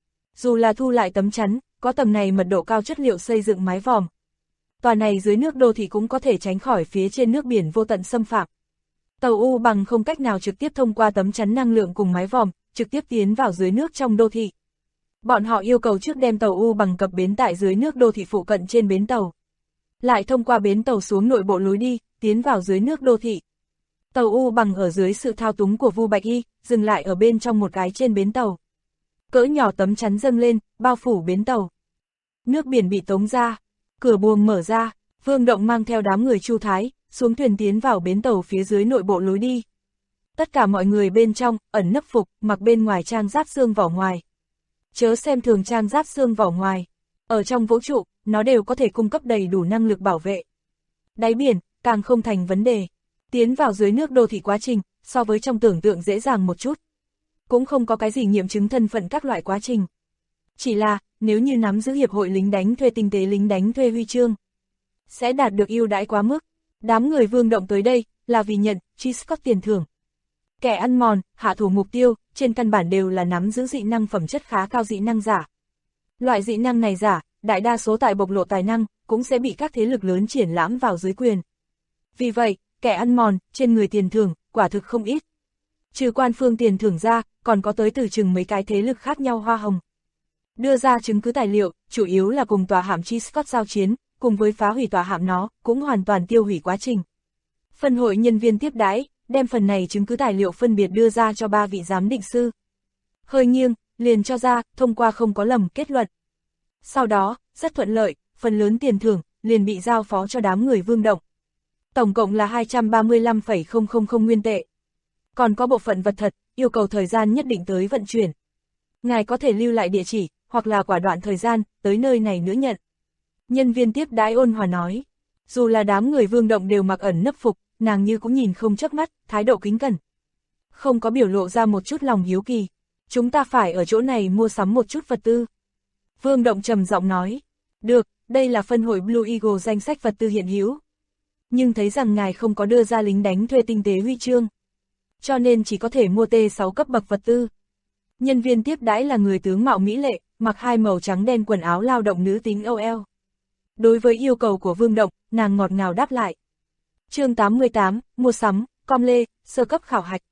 Dù là thu lại tấm chắn, có tầm này mật độ cao chất liệu xây dựng mái vòm. Tòa này dưới nước đô thị cũng có thể tránh khỏi phía trên nước biển vô tận xâm phạm. Tàu U bằng không cách nào trực tiếp thông qua tấm chắn năng lượng cùng mái vòm, trực tiếp tiến vào dưới nước trong đô thị. Bọn họ yêu cầu trước đem tàu U bằng cập bến tại dưới nước đô thị phụ cận trên bến tàu. Lại thông qua bến tàu xuống nội bộ lối đi, tiến vào dưới nước đô thị. Tàu U bằng ở dưới sự thao túng của Vu Bạch Y, dừng lại ở bên trong một cái trên bến tàu. Cỡ nhỏ tấm chắn dâng lên, bao phủ bến tàu. Nước biển bị tống ra, cửa buồng mở ra, Vương Động mang theo đám người Chu Thái, xuống thuyền tiến vào bến tàu phía dưới nội bộ lối đi. Tất cả mọi người bên trong, ẩn nấp phục, mặc bên ngoài trang giáp xương vỏ ngoài. Chớ xem thường trang giáp xương vỏ ngoài. Ở trong vũ trụ, nó đều có thể cung cấp đầy đủ năng lực bảo vệ. Đáy biển, càng không thành vấn đề. Tiến vào dưới nước đô thị quá trình, so với trong tưởng tượng dễ dàng một chút. Cũng không có cái gì nghiệm chứng thân phận các loại quá trình. Chỉ là, nếu như nắm giữ hiệp hội lính đánh thuê tinh tế lính đánh thuê huy chương, sẽ đạt được ưu đãi quá mức. Đám người Vương Động tới đây, là vì nhận, G-Scott tiền thưởng. Kẻ ăn mòn, hạ thủ mục tiêu, trên căn bản đều là nắm giữ dị năng phẩm chất khá cao dị năng giả. Loại dị năng này giả, đại đa số tại bộc lộ tài năng, cũng sẽ bị các thế lực lớn triển lãm vào dưới quyền. Vì vậy, kẻ ăn mòn, trên người tiền thưởng, quả thực không ít. Trừ quan phương tiền thưởng ra, còn có tới từ chừng mấy cái thế lực khác nhau hoa hồng. Đưa ra chứng cứ tài liệu, chủ yếu là cùng tòa hạm G-Scott giao chiến, cùng với phá hủy tòa hạm nó, cũng hoàn toàn tiêu hủy quá trình. Phân hội nhân viên tiếp đãi, đem phần này chứng cứ tài liệu phân biệt đưa ra cho 3 vị giám định sư. Hơi nghiêng, liền cho ra, thông qua không có lầm, kết luận. Sau đó, rất thuận lợi, phần lớn tiền thưởng, liền bị giao phó cho đám người Vương Động. Tổng cộng là 235,000 nguyên tệ. Còn có bộ phận vật thật, yêu cầu thời gian nhất định tới vận chuyển. Ngài có thể lưu lại địa chỉ, hoặc là quả đoạn thời gian, tới nơi này nữa nhận. Nhân viên tiếp đãi ôn hòa nói. Dù là đám người Vương Động đều mặc ẩn nấp phục, nàng như cũng nhìn không chớp mắt, thái độ kính cẩn. không có biểu lộ ra một chút lòng hiếu kỳ. Chúng ta phải ở chỗ này mua sắm một chút vật tư. Vương Động trầm giọng nói. Được, đây là phân hội Blue Eagle danh sách vật tư hiện hữu. Nhưng thấy rằng ngài không có đưa ra lính đánh thuê tinh tế huy chương. Cho nên chỉ có thể mua T6 cấp bậc vật tư. Nhân viên tiếp đãi là người tướng mạo mỹ lệ, mặc hai màu trắng đen quần áo lao động nữ tính OL. Đối với yêu cầu của Vương Động, nàng ngọt ngào đáp lại. Chương 88, mua sắm, com lê, sơ cấp khảo hạch.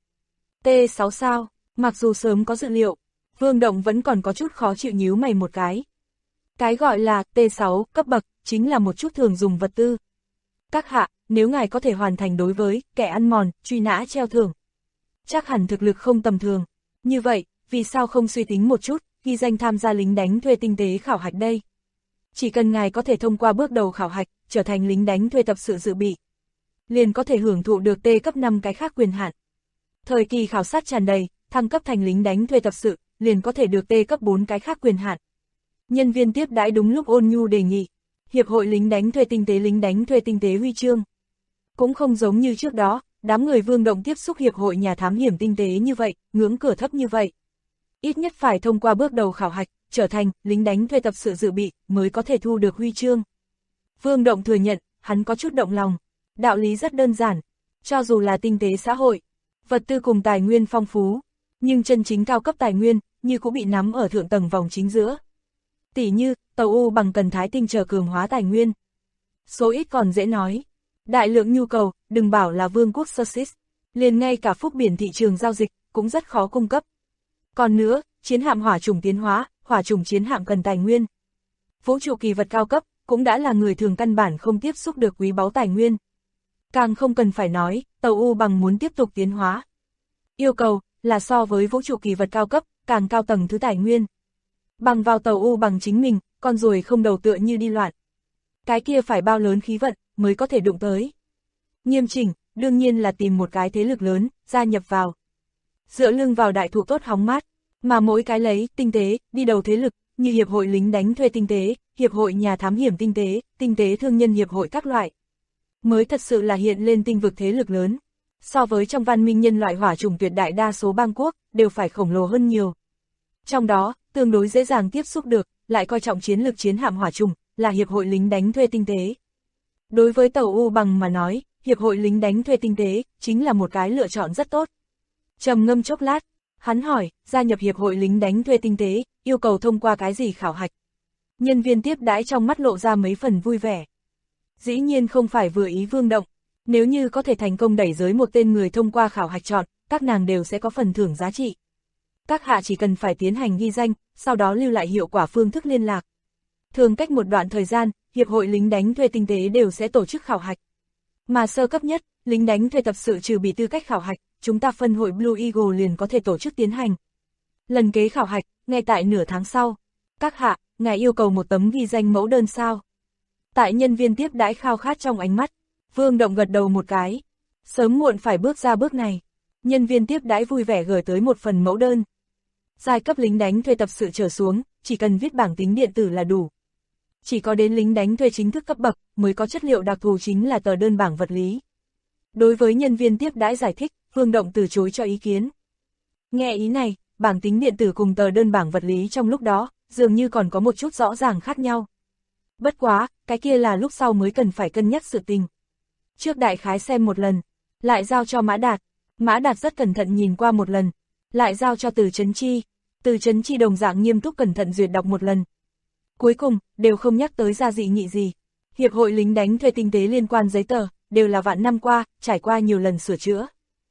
T6 sao, mặc dù sớm có dự liệu, Vương Động vẫn còn có chút khó chịu nhíu mày một cái. Cái gọi là T6 cấp bậc, chính là một chút thường dùng vật tư. Các hạ, nếu ngài có thể hoàn thành đối với kẻ ăn mòn, truy nã treo thưởng, chắc hẳn thực lực không tầm thường. Như vậy, vì sao không suy tính một chút, ghi danh tham gia lính đánh thuê tinh tế khảo hạch đây? Chỉ cần ngài có thể thông qua bước đầu khảo hạch, trở thành lính đánh thuê tập sự dự bị, liền có thể hưởng thụ được T cấp 5 cái khác quyền hạn. Thời kỳ khảo sát tràn đầy, thăng cấp thành lính đánh thuê tập sự, liền có thể được T cấp 4 cái khác quyền hạn. Nhân viên tiếp đãi đúng lúc ôn nhu đề nghị, hiệp hội lính đánh thuê tinh tế huy chương. Cũng không giống như trước đó, đám người Vương Động tiếp xúc hiệp hội nhà thám hiểm tinh tế như vậy, ngưỡng cửa thấp như vậy. Ít nhất phải thông qua bước đầu khảo hạch, trở thành lính đánh thuê tập sự dự bị, mới có thể thu được huy chương. Vương Động thừa nhận, hắn có chút động lòng. Đạo lý rất đơn giản, cho dù là tinh tế xã hội, vật tư cùng tài nguyên phong phú, nhưng chân chính cao cấp tài nguyên, như cũng bị nắm ở thượng tầng vòng chính giữa. Tỉ như, tàu U bằng cần thái tinh chờ cường hóa tài nguyên. Số ít còn dễ nói. Đại lượng nhu cầu, đừng bảo là vương quốc Sussex, liền ngay cả phúc biển thị trường giao dịch, cũng rất khó cung cấp. Còn nữa, chiến hạm hỏa chủng tiến hóa, hỏa chủng chiến hạm cần tài nguyên. Vũ trụ kỳ vật cao cấp, cũng đã là người thường căn bản không tiếp xúc được quý báu tài nguyên. Càng không cần phải nói, tàu U bằng muốn tiếp tục tiến hóa. Yêu cầu, là so với vũ trụ kỳ vật cao cấp, càng cao tầng thứ tài nguyên. Bằng vào tàu U bằng chính mình, con ruồi không đầu tựa như đi loạn. Cái kia phải bao lớn khí vận, mới có thể đụng tới. Nghiêm chỉnh, đương nhiên là tìm một cái thế lực lớn, gia nhập vào. Dựa lưng vào đại thụ tốt hóng mát, mà mỗi cái lấy, tinh tế, đi đầu thế lực, như hiệp hội lính đánh thuê tinh tế, hiệp hội nhà thám hiểm tinh tế thương nhân hiệp hội các loại. Mới thật sự là hiện lên tinh vực thế lực lớn. So với trong văn minh nhân loại hỏa chủng tuyệt đại đa số bang quốc, đều phải khổng lồ hơn nhiều. Trong đó, tương đối dễ dàng tiếp xúc được, lại coi trọng chiến lược chiến hạm hỏa chủng, là hiệp hội lính đánh thuê tinh tế. Đối với tàu U bằng mà nói, hiệp hội lính đánh thuê tinh tế, chính là một cái lựa chọn rất tốt. Trầm ngâm chốc lát, hắn hỏi, gia nhập hiệp hội lính đánh thuê tinh tế, yêu cầu thông qua cái gì khảo hạch? Nhân viên tiếp đãi trong mắt lộ ra mấy phần vui vẻ. Dĩ nhiên không phải vừa ý Vương Động, nếu như có thể thành công đẩy giới một tên người thông qua khảo hạch chọn, các nàng đều sẽ có phần thưởng giá trị. Các hạ chỉ cần phải tiến hành ghi danh, sau đó lưu lại hiệu quả phương thức liên lạc. Thường cách một đoạn thời gian, hiệp hội lính đánh thuê tinh tế đều sẽ tổ chức khảo hạch. Mà sơ cấp nhất, lính đánh thuê tập sự trừ bị tư cách khảo hạch, chúng ta phân hội Blue Eagle liền có thể tổ chức tiến hành. Lần kế khảo hạch, ngay tại nửa tháng sau. Các hạ, ngài yêu cầu một tấm ghi danh mẫu đơn sao? Tại nhân viên tiếp đãi khao khát trong ánh mắt, Vương Động gật đầu một cái. Sớm muộn phải bước ra bước này. Nhân viên tiếp đãi vui vẻ gửi tới một phần mẫu đơn. Giai cấp lính đánh thuê tập sự trở xuống, chỉ cần viết bảng tính điện tử là đủ. Chỉ có đến lính đánh thuê chính thức cấp bậc, mới có chất liệu đặc thù chính là tờ đơn bảng vật lý. Đối với nhân viên tiếp đãi giải thích, Vương Động từ chối cho ý kiến. Nghe ý này, bảng tính điện tử cùng tờ đơn bảng vật lý trong lúc đó, dường như còn có một chút rõ ràng khác nhau. Bất quá, cái kia là lúc sau mới cần phải cân nhắc sự tình. Trước đại khái xem một lần, lại giao cho Mã Đạt. Mã Đạt rất cẩn thận nhìn qua một lần, lại giao cho Từ Chấn Chi. Từ Chấn Chi đồng dạng nghiêm túc cẩn thận duyệt đọc một lần. Cuối cùng, đều không nhắc tới ra dị nghị gì. Hiệp hội lính đánh thuê tinh tế liên quan giấy tờ, đều là vạn năm qua, trải qua nhiều lần sửa chữa.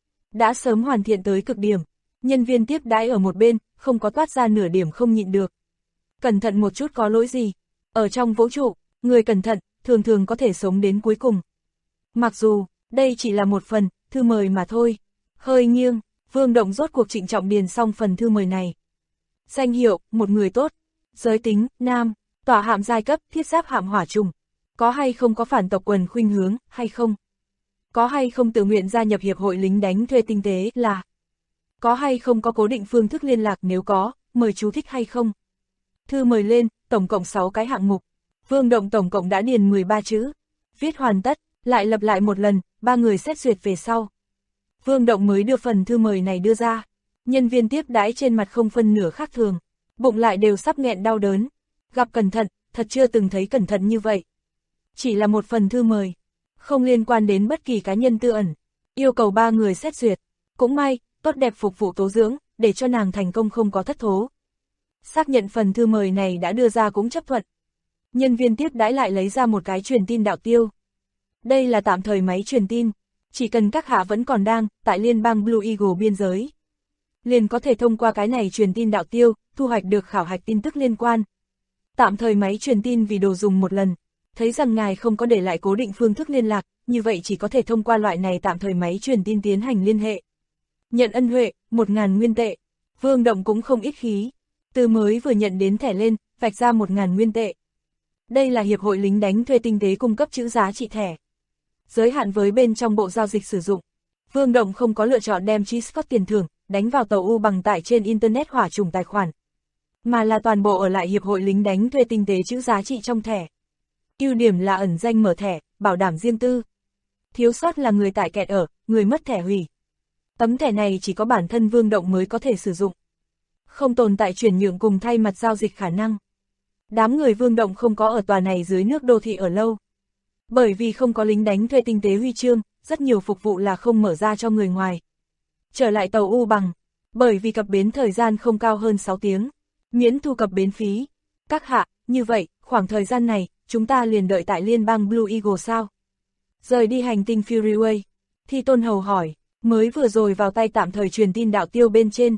Đã sớm hoàn thiện tới cực điểm. Nhân viên tiếp đãi ở một bên, không có toát ra nửa điểm không nhịn được. Cẩn thận một chút có lỗi gì. Ở trong vũ trụ, người cẩn thận, thường thường có thể sống đến cuối cùng. Mặc dù, đây chỉ là một phần, thư mời mà thôi. Hơi nghiêng, Vương Động rốt cuộc trịnh trọng điền xong phần thư mời này. Danh hiệu, một người tốt. Giới tính, nam. Tỏa hạm giai cấp, thiết giáp hạm hỏa trùng. Có hay không có phản tộc quần khuynh hướng, hay không? Có hay không tự nguyện gia nhập hiệp hội lính đánh thuê tinh tế là? Có hay không có cố định phương thức liên lạc nếu có, mời chú thích hay không? Thư mời lên, tổng cộng 6 cái hạng mục. Vương Động tổng cộng đã điền 13 chữ. Viết hoàn tất, lại lặp lại một lần, 3 người xét duyệt về sau. Vương Động mới đưa phần thư mời này đưa ra. Nhân viên tiếp đãi trên mặt không phân nửa khác thường, bụng lại đều sắp nghẹn đau đớn. Gặp cẩn thận, thật chưa từng thấy cẩn thận như vậy. Chỉ là một phần thư mời, không liên quan đến bất kỳ cá nhân tư ẩn, yêu cầu 3 người xét duyệt. Cũng may, tốt đẹp phục vụ tố dưỡng, để cho nàng thành công không có thất thố. Xác nhận phần thư mời này đã đưa ra cũng chấp thuận. Nhân viên tiếp đãi lại lấy ra một cái truyền tin đạo tiêu. Đây là tạm thời máy truyền tin, chỉ cần các hạ vẫn còn đang tại liên bang Blue Eagle biên giới, liền có thể thông qua cái này truyền tin đạo tiêu, thu hoạch được khảo hạch tin tức liên quan. Tạm thời máy truyền tin vì đồ dùng một lần, thấy rằng ngài không có để lại cố định phương thức liên lạc, như vậy chỉ có thể thông qua loại này tạm thời máy truyền tin tiến hành liên hệ. Nhận ân huệ, 1000 nguyên tệ. Vương Động cũng không ít khí, từ mới vừa nhận đến thẻ lên, vạch ra 1000 nguyên tệ. Đây là hiệp hội lính đánh thuê tinh tế cung cấp chữ giá trị thẻ, giới hạn với bên trong bộ giao dịch sử dụng. Vương Động không có lựa chọn đem G-Scott tiền thưởng đánh vào tàu U bằng tải trên internet hỏa trùng tài khoản, mà là toàn bộ ở lại hiệp hội lính đánh thuê tinh tế chữ giá trị trong thẻ. Ưu điểm là ẩn danh mở thẻ, bảo đảm riêng tư. Thiếu sót là người tải kẹt ở, người mất thẻ hủy. Tấm thẻ này chỉ có bản thân Vương Động mới có thể sử dụng, không tồn tại chuyển nhượng cùng thay mặt giao dịch khả năng. Đám người Vương Động không có ở tòa này dưới nước đô thị ở lâu. Bởi vì không có lính đánh thuê tinh tế huy chương, rất nhiều phục vụ là không mở ra cho người ngoài. Trở lại tàu U bằng, bởi vì cập bến thời gian không cao hơn 6 tiếng, miễn thu cập bến phí. Các hạ, như vậy, khoảng thời gian này, chúng ta liền đợi tại liên bang Blue Eagle sao? Rời đi hành tinh Fury, Thi Tôn Hầu hỏi, mới vừa rồi vào tay tạm thời truyền tin đạo tiêu bên trên.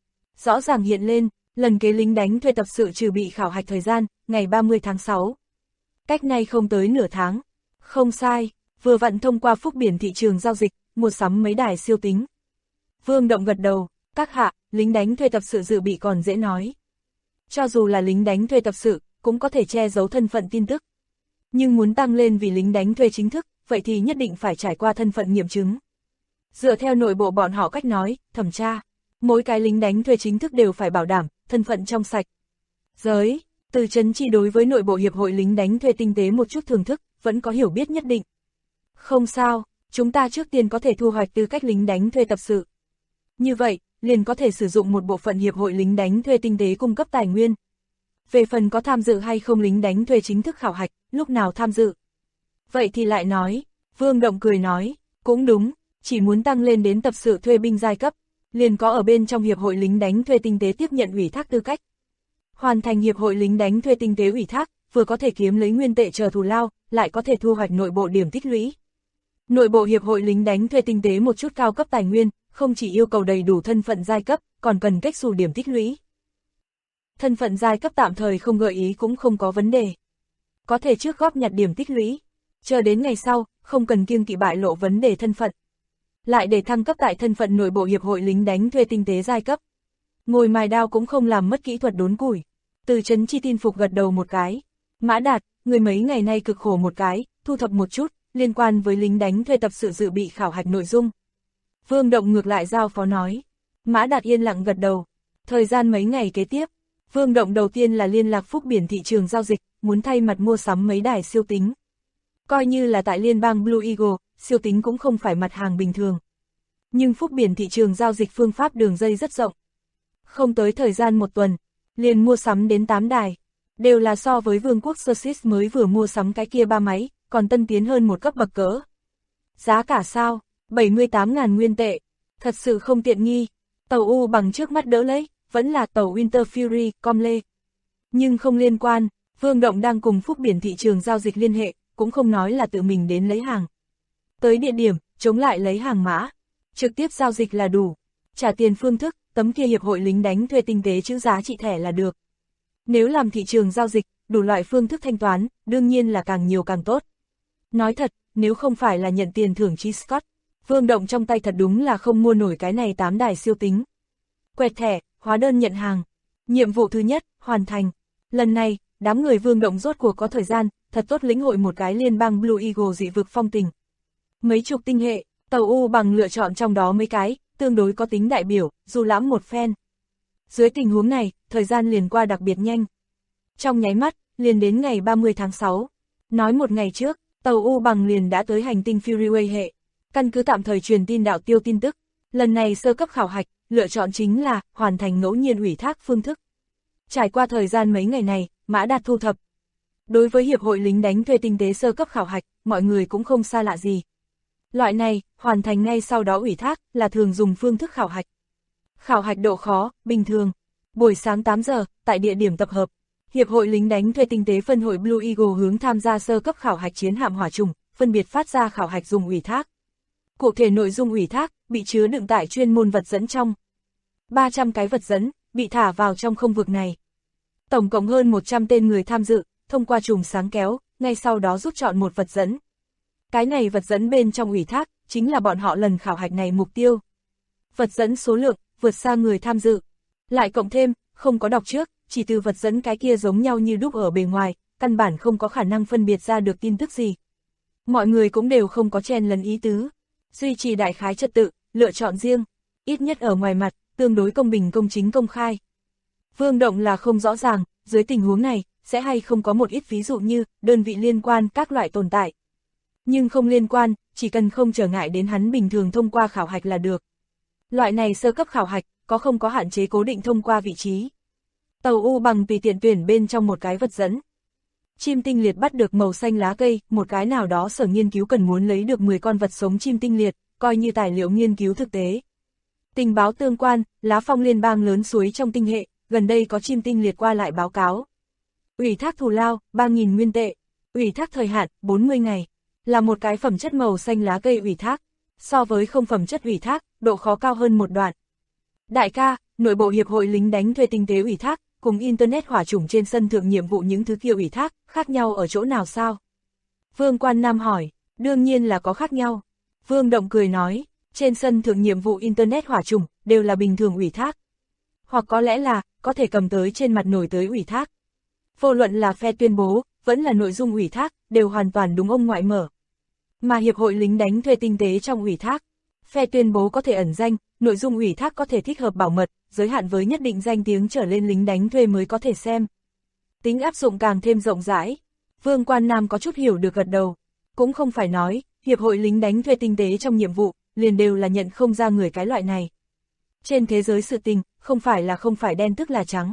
Rõ ràng hiện lên, lần kế lính đánh thuê tập sự trừ bị khảo hạch thời gian, ngày 30 tháng 6. Cách nay không tới nửa tháng. Không sai, vừa vặn thông qua phúc biển thị trường giao dịch, mua sắm mấy đài siêu tính. Vương Động gật đầu, các hạ, lính đánh thuê tập sự dự bị còn dễ nói. Cho dù là lính đánh thuê tập sự, cũng có thể che giấu thân phận tin tức. Nhưng muốn tăng lên vì lính đánh thuê chính thức, vậy thì nhất định phải trải qua thân phận nghiệm chứng. Dựa theo nội bộ bọn họ cách nói, thẩm tra, mỗi cái lính đánh thuê chính thức đều phải bảo đảm, thân phận trong sạch. Giới, Từ Chấn Chi đối với nội bộ hiệp hội lính đánh thuê tinh tế một chút thưởng thức, vẫn có hiểu biết nhất định. Không sao, chúng ta trước tiên có thể thu hoạch tư cách lính đánh thuê tập sự. Như vậy, liền có thể sử dụng một bộ phận hiệp hội lính đánh thuê tinh tế cung cấp tài nguyên. Về phần có tham dự hay không lính đánh thuê chính thức khảo hạch, lúc nào tham dự. Vậy thì lại nói, Vương Động cười nói, cũng đúng, chỉ muốn tăng lên đến tập sự thuê binh giai cấp, liền có ở bên trong hiệp hội lính đánh thuê tinh tế tiếp nhận ủy thác tư cách. Hoàn thành hiệp hội lính đánh thuê tinh tế ủy thác, vừa có thể kiếm lấy nguyên tệ chờ thù lao, lại có thể thu hoạch nội bộ điểm tích lũy. Nội bộ hiệp hội lính đánh thuê tinh tế một chút cao cấp tài nguyên, không chỉ yêu cầu đầy đủ thân phận giai cấp, còn cần cách xù điểm tích lũy. Thân phận giai cấp tạm thời không gợi ý cũng không có vấn đề. Có thể trước góp nhặt điểm tích lũy, chờ đến ngày sau, không cần kiêng kỵ bại lộ vấn đề thân phận. Lại để thăng cấp tại thân phận nội bộ hiệp hội lính đánh thuê tinh tế giai cấp. Ngồi mài đao cũng không làm mất kỹ thuật đốn củi. Từ Chấn Chi tin phục gật đầu một cái. Mã Đạt, người mấy ngày nay cực khổ một cái, thu thập một chút, liên quan với lính đánh thuê tập sự dự bị khảo hạch nội dung. Vương Động ngược lại giao phó nói. Mã Đạt yên lặng gật đầu. Thời gian mấy ngày kế tiếp, Vương Động đầu tiên là liên lạc phúc biển thị trường giao dịch, muốn thay mặt mua sắm mấy đài siêu tính. Coi như là tại liên bang Blue Eagle, siêu tính cũng không phải mặt hàng bình thường. Nhưng phúc biển thị trường giao dịch phương pháp đường dây rất rộng. Không tới thời gian một tuần, liền mua sắm đến 8 đài. Đều là so với Vương quốc Sussex mới vừa mua sắm cái kia 3 máy, còn tân tiến hơn một cấp bậc cỡ. Giá cả sao? 78.000 nguyên tệ. Thật sự không tiện nghi. Tàu U bằng trước mắt đỡ lấy, vẫn là tàu Winter Fury, Comley. Nhưng không liên quan, Vương Động đang cùng phúc biển thị trường giao dịch liên hệ, cũng không nói là tự mình đến lấy hàng. Tới địa điểm, chống lại lấy hàng mã. Trực tiếp giao dịch là đủ. Trả tiền phương thức, tấm kia hiệp hội lính đánh thuê tinh tế chữ giá trị thẻ là được. Nếu làm thị trường giao dịch, đủ loại phương thức thanh toán, đương nhiên là càng nhiều càng tốt. Nói thật, nếu không phải là nhận tiền thưởng G-Scott, Vương Động trong tay thật đúng là không mua nổi cái này 8 đài siêu tính. Quẹt thẻ, hóa đơn nhận hàng. Nhiệm vụ thứ nhất, hoàn thành. Lần này, đám người Vương Động rốt cuộc có thời gian, thật tốt lĩnh hội một cái liên bang Blue Eagle dị vực phong tình. Mấy chục tinh hệ, tàu U bằng lựa chọn trong đó mấy cái, tương đối có tính đại biểu, dù lãm một phen. Dưới tình huống này, thời gian liền qua đặc biệt nhanh. Trong nháy mắt, liền đến ngày 30 tháng 6. Nói một ngày trước, tàu U bằng liền đã tới hành tinh Fury hệ. Căn cứ tạm thời truyền tin đạo tiêu tin tức, lần này sơ cấp khảo hạch, lựa chọn chính là hoàn thành ngẫu nhiên ủy thác phương thức. Trải qua thời gian mấy ngày này, Mã Đạt thu thập. Đối với Hiệp hội lính đánh thuê tinh tế sơ cấp khảo hạch, mọi người cũng không xa lạ gì. Loại này, hoàn thành ngay sau đó ủy thác, là thường dùng phương thức khảo hạch. Khảo hạch độ khó, bình thường. Buổi sáng 8 giờ, tại địa điểm tập hợp, Hiệp hội lính đánh thuê tinh tế phân hội Blue Eagle hướng tham gia sơ cấp khảo hạch chiến hạm hỏa trùng, phân biệt phát ra khảo hạch dùng ủy thác. Cụ thể nội dung ủy thác, bị chứa đựng tại chuyên môn vật dẫn trong. 300 cái vật dẫn, bị thả vào trong không vực này. Tổng cộng hơn 100 tên người tham dự, thông qua chùm sáng kéo, ngay sau đó rút chọn một vật dẫn. Cái này vật dẫn bên trong ủy thác, chính là bọn họ lần khảo hạch này mục tiêu. Vật dẫn số lượng, vượt xa người tham dự. Lại cộng thêm, không có đọc trước, chỉ từ vật dẫn cái kia giống nhau như đúc ở bề ngoài, căn bản không có khả năng phân biệt ra được tin tức gì. Mọi người cũng đều không có chen lấn ý tứ. Duy trì đại khái trật tự, lựa chọn riêng, ít nhất ở ngoài mặt, tương đối công bình công chính công khai. Vương Động là không rõ ràng, dưới tình huống này, sẽ hay không có một ít ví dụ như, đơn vị liên quan các loại tồn tại. Nhưng không liên quan, chỉ cần không trở ngại đến hắn bình thường thông qua khảo hạch là được. Loại này sơ cấp khảo hạch, có không có hạn chế cố định thông qua vị trí. Tàu U bằng tùy tiện tuyển bên trong một cái vật dẫn. Chim tinh liệt bắt được màu xanh lá cây, một cái nào đó sở nghiên cứu cần muốn lấy được 10 con vật sống chim tinh liệt, coi như tài liệu nghiên cứu thực tế. Tình báo tương quan, lá phong liên bang lớn suối trong tinh hệ, gần đây có chim tinh liệt qua lại báo cáo. Ủy thác thù lao, 3.000 nguyên tệ. Ủy thác thời hạn, 40 ngày. Là một cái phẩm chất màu xanh lá cây ủy thác. So với không phẩm chất ủy thác, độ khó cao hơn một đoạn. Đại ca, nội bộ hiệp hội lính đánh thuê tinh tế ủy thác, cùng Internet hỏa chủng trên sân thượng nhiệm vụ những thứ kia ủy thác, khác nhau ở chỗ nào sao? Vương Quan Nam hỏi, đương nhiên là có khác nhau. Vương Động cười nói, trên sân thượng nhiệm vụ Internet hỏa chủng, đều là bình thường ủy thác. Hoặc có lẽ là, có thể cầm tới trên mặt nổi tới ủy thác. Vô luận là phe tuyên bố, vẫn là nội dung ủy thác, đều hoàn toàn đúng ông ngoại mở. Mà hiệp hội lính đánh thuê tinh tế trong ủy thác, phe tuyên bố có thể ẩn danh, nội dung ủy thác có thể thích hợp bảo mật, giới hạn với nhất định danh tiếng trở lên lính đánh thuê mới có thể xem. Tính áp dụng càng thêm rộng rãi. Vương Quan Nam có chút hiểu được gật đầu. Cũng không phải nói, hiệp hội lính đánh thuê tinh tế trong nhiệm vụ, liền đều là nhận không ra người cái loại này. Trên thế giới sự tình, không phải đen tức là trắng.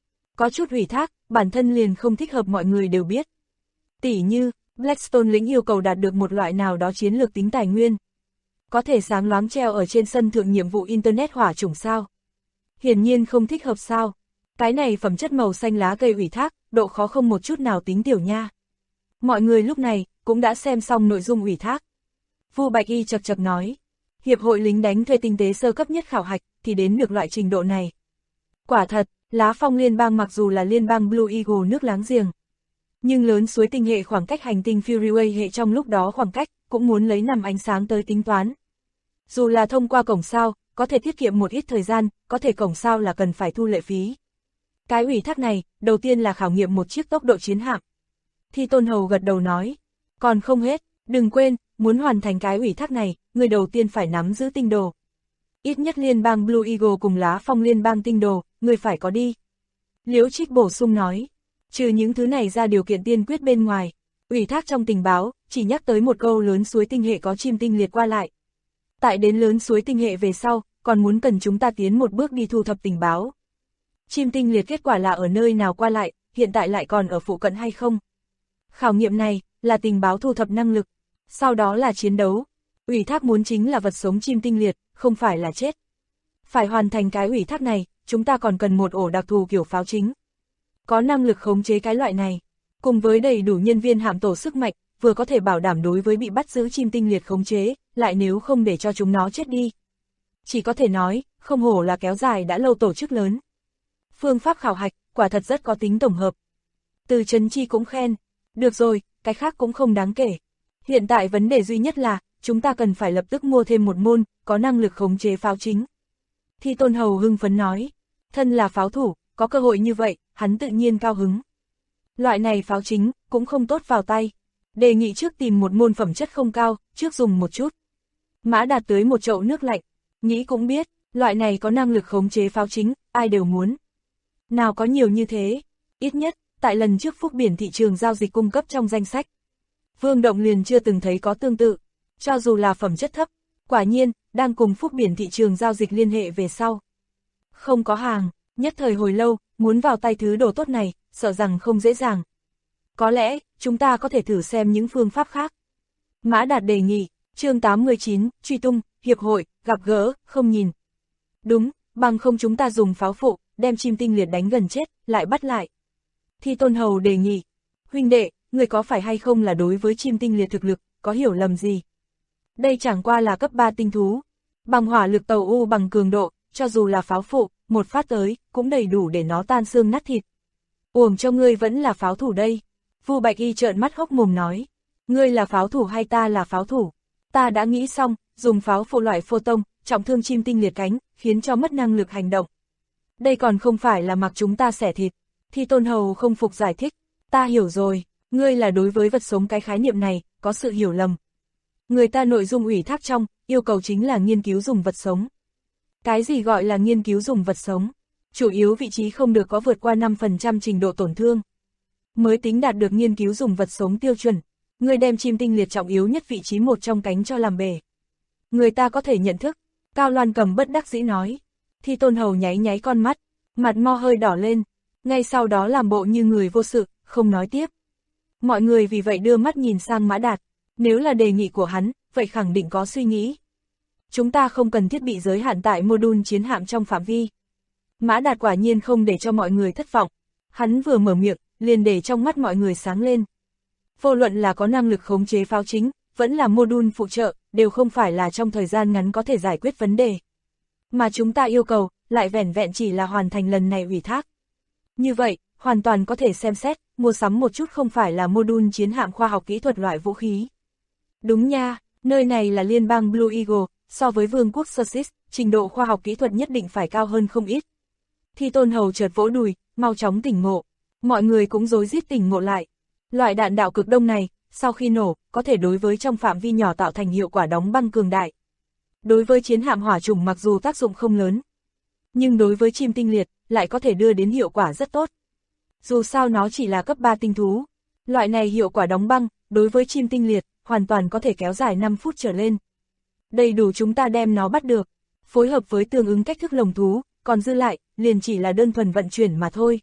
Có chút ủy thác, bản thân liền không thích hợp mọi người đều biết. Tỉ như, Blackstone lĩnh yêu cầu đạt được một loại nào đó chiến lược tính tài nguyên. Có thể sáng loáng treo ở trên sân thượng nhiệm vụ Internet hỏa chủng sao? Hiển nhiên không thích hợp sao. Cái này phẩm chất màu xanh lá cây ủy thác, độ khó không một chút nào tính tiểu nha. Mọi người lúc này, cũng đã xem xong nội dung ủy thác. Vu Bạch Y chật chật nói, hiệp hội lính đánh thuê tinh tế sơ cấp nhất khảo hạch, thì đến được loại trình độ này. Quả thật, Lá Phong liên bang mặc dù là liên bang Blue Eagle nước láng giềng, nhưng lớn suối tinh hệ khoảng cách hành tinh Furiway hệ trong lúc đó khoảng cách, cũng muốn lấy năm ánh sáng tới tính toán. Dù là thông qua cổng sao, có thể tiết kiệm một ít thời gian, có thể cổng sao là cần phải thu lệ phí. Cái ủy thác này, đầu tiên là khảo nghiệm một chiếc tốc độ chiến hạm. Thi Tôn Hầu gật đầu nói, còn không hết, đừng quên, muốn hoàn thành cái ủy thác này, người đầu tiên phải nắm giữ tinh đồ. Ít nhất liên bang Blue Eagle cùng Lá Phong liên bang tinh đồ, người phải có đi. Liễu Trích bổ sung nói, trừ những thứ này ra điều kiện tiên quyết bên ngoài, ủy thác trong tình báo, chỉ nhắc tới một câu lớn suối tinh hệ có chim tinh liệt qua lại. Tại đến lớn suối tinh hệ về sau, còn muốn cần chúng ta tiến một bước đi thu thập tình báo. Chim tinh liệt kết quả là ở nơi nào qua lại, hiện tại lại còn ở phụ cận hay không? Khảo nghiệm này, là tình báo thu thập năng lực, sau đó là chiến đấu. Ủy thác muốn chính là vật sống chim tinh liệt, không phải là chết. Phải hoàn thành cái ủy thác này, chúng ta còn cần một ổ đặc thù kiểu pháo chính. Có năng lực khống chế cái loại này, cùng với đầy đủ nhân viên hạm tổ sức mạnh, vừa có thể bảo đảm đối với bị bắt giữ chim tinh liệt khống chế, lại nếu không để cho chúng nó chết đi. Chỉ có thể nói, không hổ là kéo dài đã lâu tổ chức lớn. Phương pháp khảo hạch, quả thật rất có tính tổng hợp. Từ Trấn Chi cũng khen, được rồi, cái khác cũng không đáng kể. Hiện tại vấn đề duy nhất là, chúng ta cần phải lập tức mua thêm một môn, có năng lực khống chế pháo chính. Thi Tôn Hầu hưng phấn nói, thân là pháo thủ, có cơ hội như vậy, hắn tự nhiên cao hứng. Loại này pháo chính, cũng không tốt vào tay. Đề nghị trước tìm một môn phẩm chất không cao, trước dùng một chút. Mã Đạt tới một chậu nước lạnh, nghĩ cũng biết, loại này có năng lực khống chế pháo chính, ai đều muốn. Nào có nhiều như thế, ít nhất, tại lần trước Phúc Biển thị trường giao dịch cung cấp trong danh sách. Vương Động liền chưa từng thấy có tương tự. cho dù là phẩm chất thấp, quả nhiên, đang cùng Phúc Biển thị trường giao dịch liên hệ về sau. Không có hàng, nhất thời hồi lâu, muốn vào tay thứ đồ tốt này, sợ rằng không dễ dàng. Có lẽ, chúng ta có thể thử xem những phương pháp khác. Mã Đạt đề nghị, chương 89, truy tung, hiệp hội, gặp gỡ, không nhìn. Đúng, bằng không chúng ta dùng pháo phụ, đem chim tinh liệt đánh gần chết, lại bắt lại. Thi Tôn Hầu đề nghị, huynh đệ, người có phải hay không là đối với chim tinh liệt thực lực, có hiểu lầm gì? Đây chẳng qua là cấp 3 tinh thú. Bằng hỏa lực tàu u bằng cường độ, cho dù là pháo phụ, một phát tới, cũng đầy đủ để nó tan xương nát thịt. Uổng cho ngươi vẫn là pháo thủ đây. Vu Bạch Y trợn mắt hốc mồm nói, ngươi là pháo thủ hay ta là pháo thủ? Ta đã nghĩ xong, dùng pháo phụ loại phô tông, trọng thương chim tinh liệt cánh, khiến cho mất năng lực hành động. Đây còn không phải là mặc chúng ta xẻ thịt. Thi Tôn Hầu không phục giải thích, ta hiểu rồi, ngươi là đối với vật sống cái khái niệm này, có sự hiểu lầm. Người ta nội dung ủy thác trong, yêu cầu chính là nghiên cứu dùng vật sống. Cái gì gọi là nghiên cứu dùng vật sống? Chủ yếu vị trí không được có vượt qua 5% trình độ tổn thương. Mới tính đạt được nghiên cứu dùng vật sống tiêu chuẩn. Người đem chim tinh liệt trọng yếu nhất vị trí một trong cánh cho làm bể. Người ta có thể nhận thức. Cao Loan Cầm bất đắc dĩ nói. Thi Tôn Hầu nháy nháy con mắt, mặt mo hơi đỏ lên. Ngay sau đó làm bộ như người vô sự, không nói tiếp. Mọi người vì vậy đưa mắt nhìn sang Mã Đạt. Nếu là đề nghị của hắn, vậy khẳng định có suy nghĩ. Chúng ta không cần thiết bị giới hạn tại mô-đun chiến hạm trong phạm vi. Mã Đạt quả nhiên không để cho mọi người thất vọng. Hắn vừa mở miệng, liền để trong mắt mọi người sáng lên. Vô luận là có năng lực khống chế pháo chính, vẫn là mô-đun phụ trợ, đều không phải là trong thời gian ngắn có thể giải quyết vấn đề. Mà chúng ta yêu cầu, lại vẻn vẹn chỉ là hoàn thành lần này ủy thác. Như vậy, hoàn toàn có thể xem xét, mua sắm một chút không phải là mô-đun chiến hạm khoa học kỹ thuật loại vũ khí. Đúng nha, nơi này là liên bang Blue Eagle, so với vương quốc Sussex, trình độ khoa học kỹ thuật nhất định phải cao hơn không ít. Thi Tôn Hầu chợt vỗ đùi, mau chóng tỉnh ngộ. Mọi người cũng rối rít tỉnh ngộ lại. Loại đạn đạo cực đông này, sau khi nổ, có thể đối với trong phạm vi nhỏ tạo thành hiệu quả đóng băng cường đại. Đối với chiến hạm hỏa trùng mặc dù tác dụng không lớn, nhưng đối với chim tinh liệt, lại có thể đưa đến hiệu quả rất tốt. Dù sao nó chỉ là cấp 3 tinh thú. Loại này hiệu quả đóng băng, đối với chim tinh liệt, hoàn toàn có thể kéo dài 5 phút trở lên. Đầy đủ chúng ta đem nó bắt được, phối hợp với tương ứng cách thức lồng thú, còn dư lại, liền chỉ là đơn thuần vận chuyển mà thôi.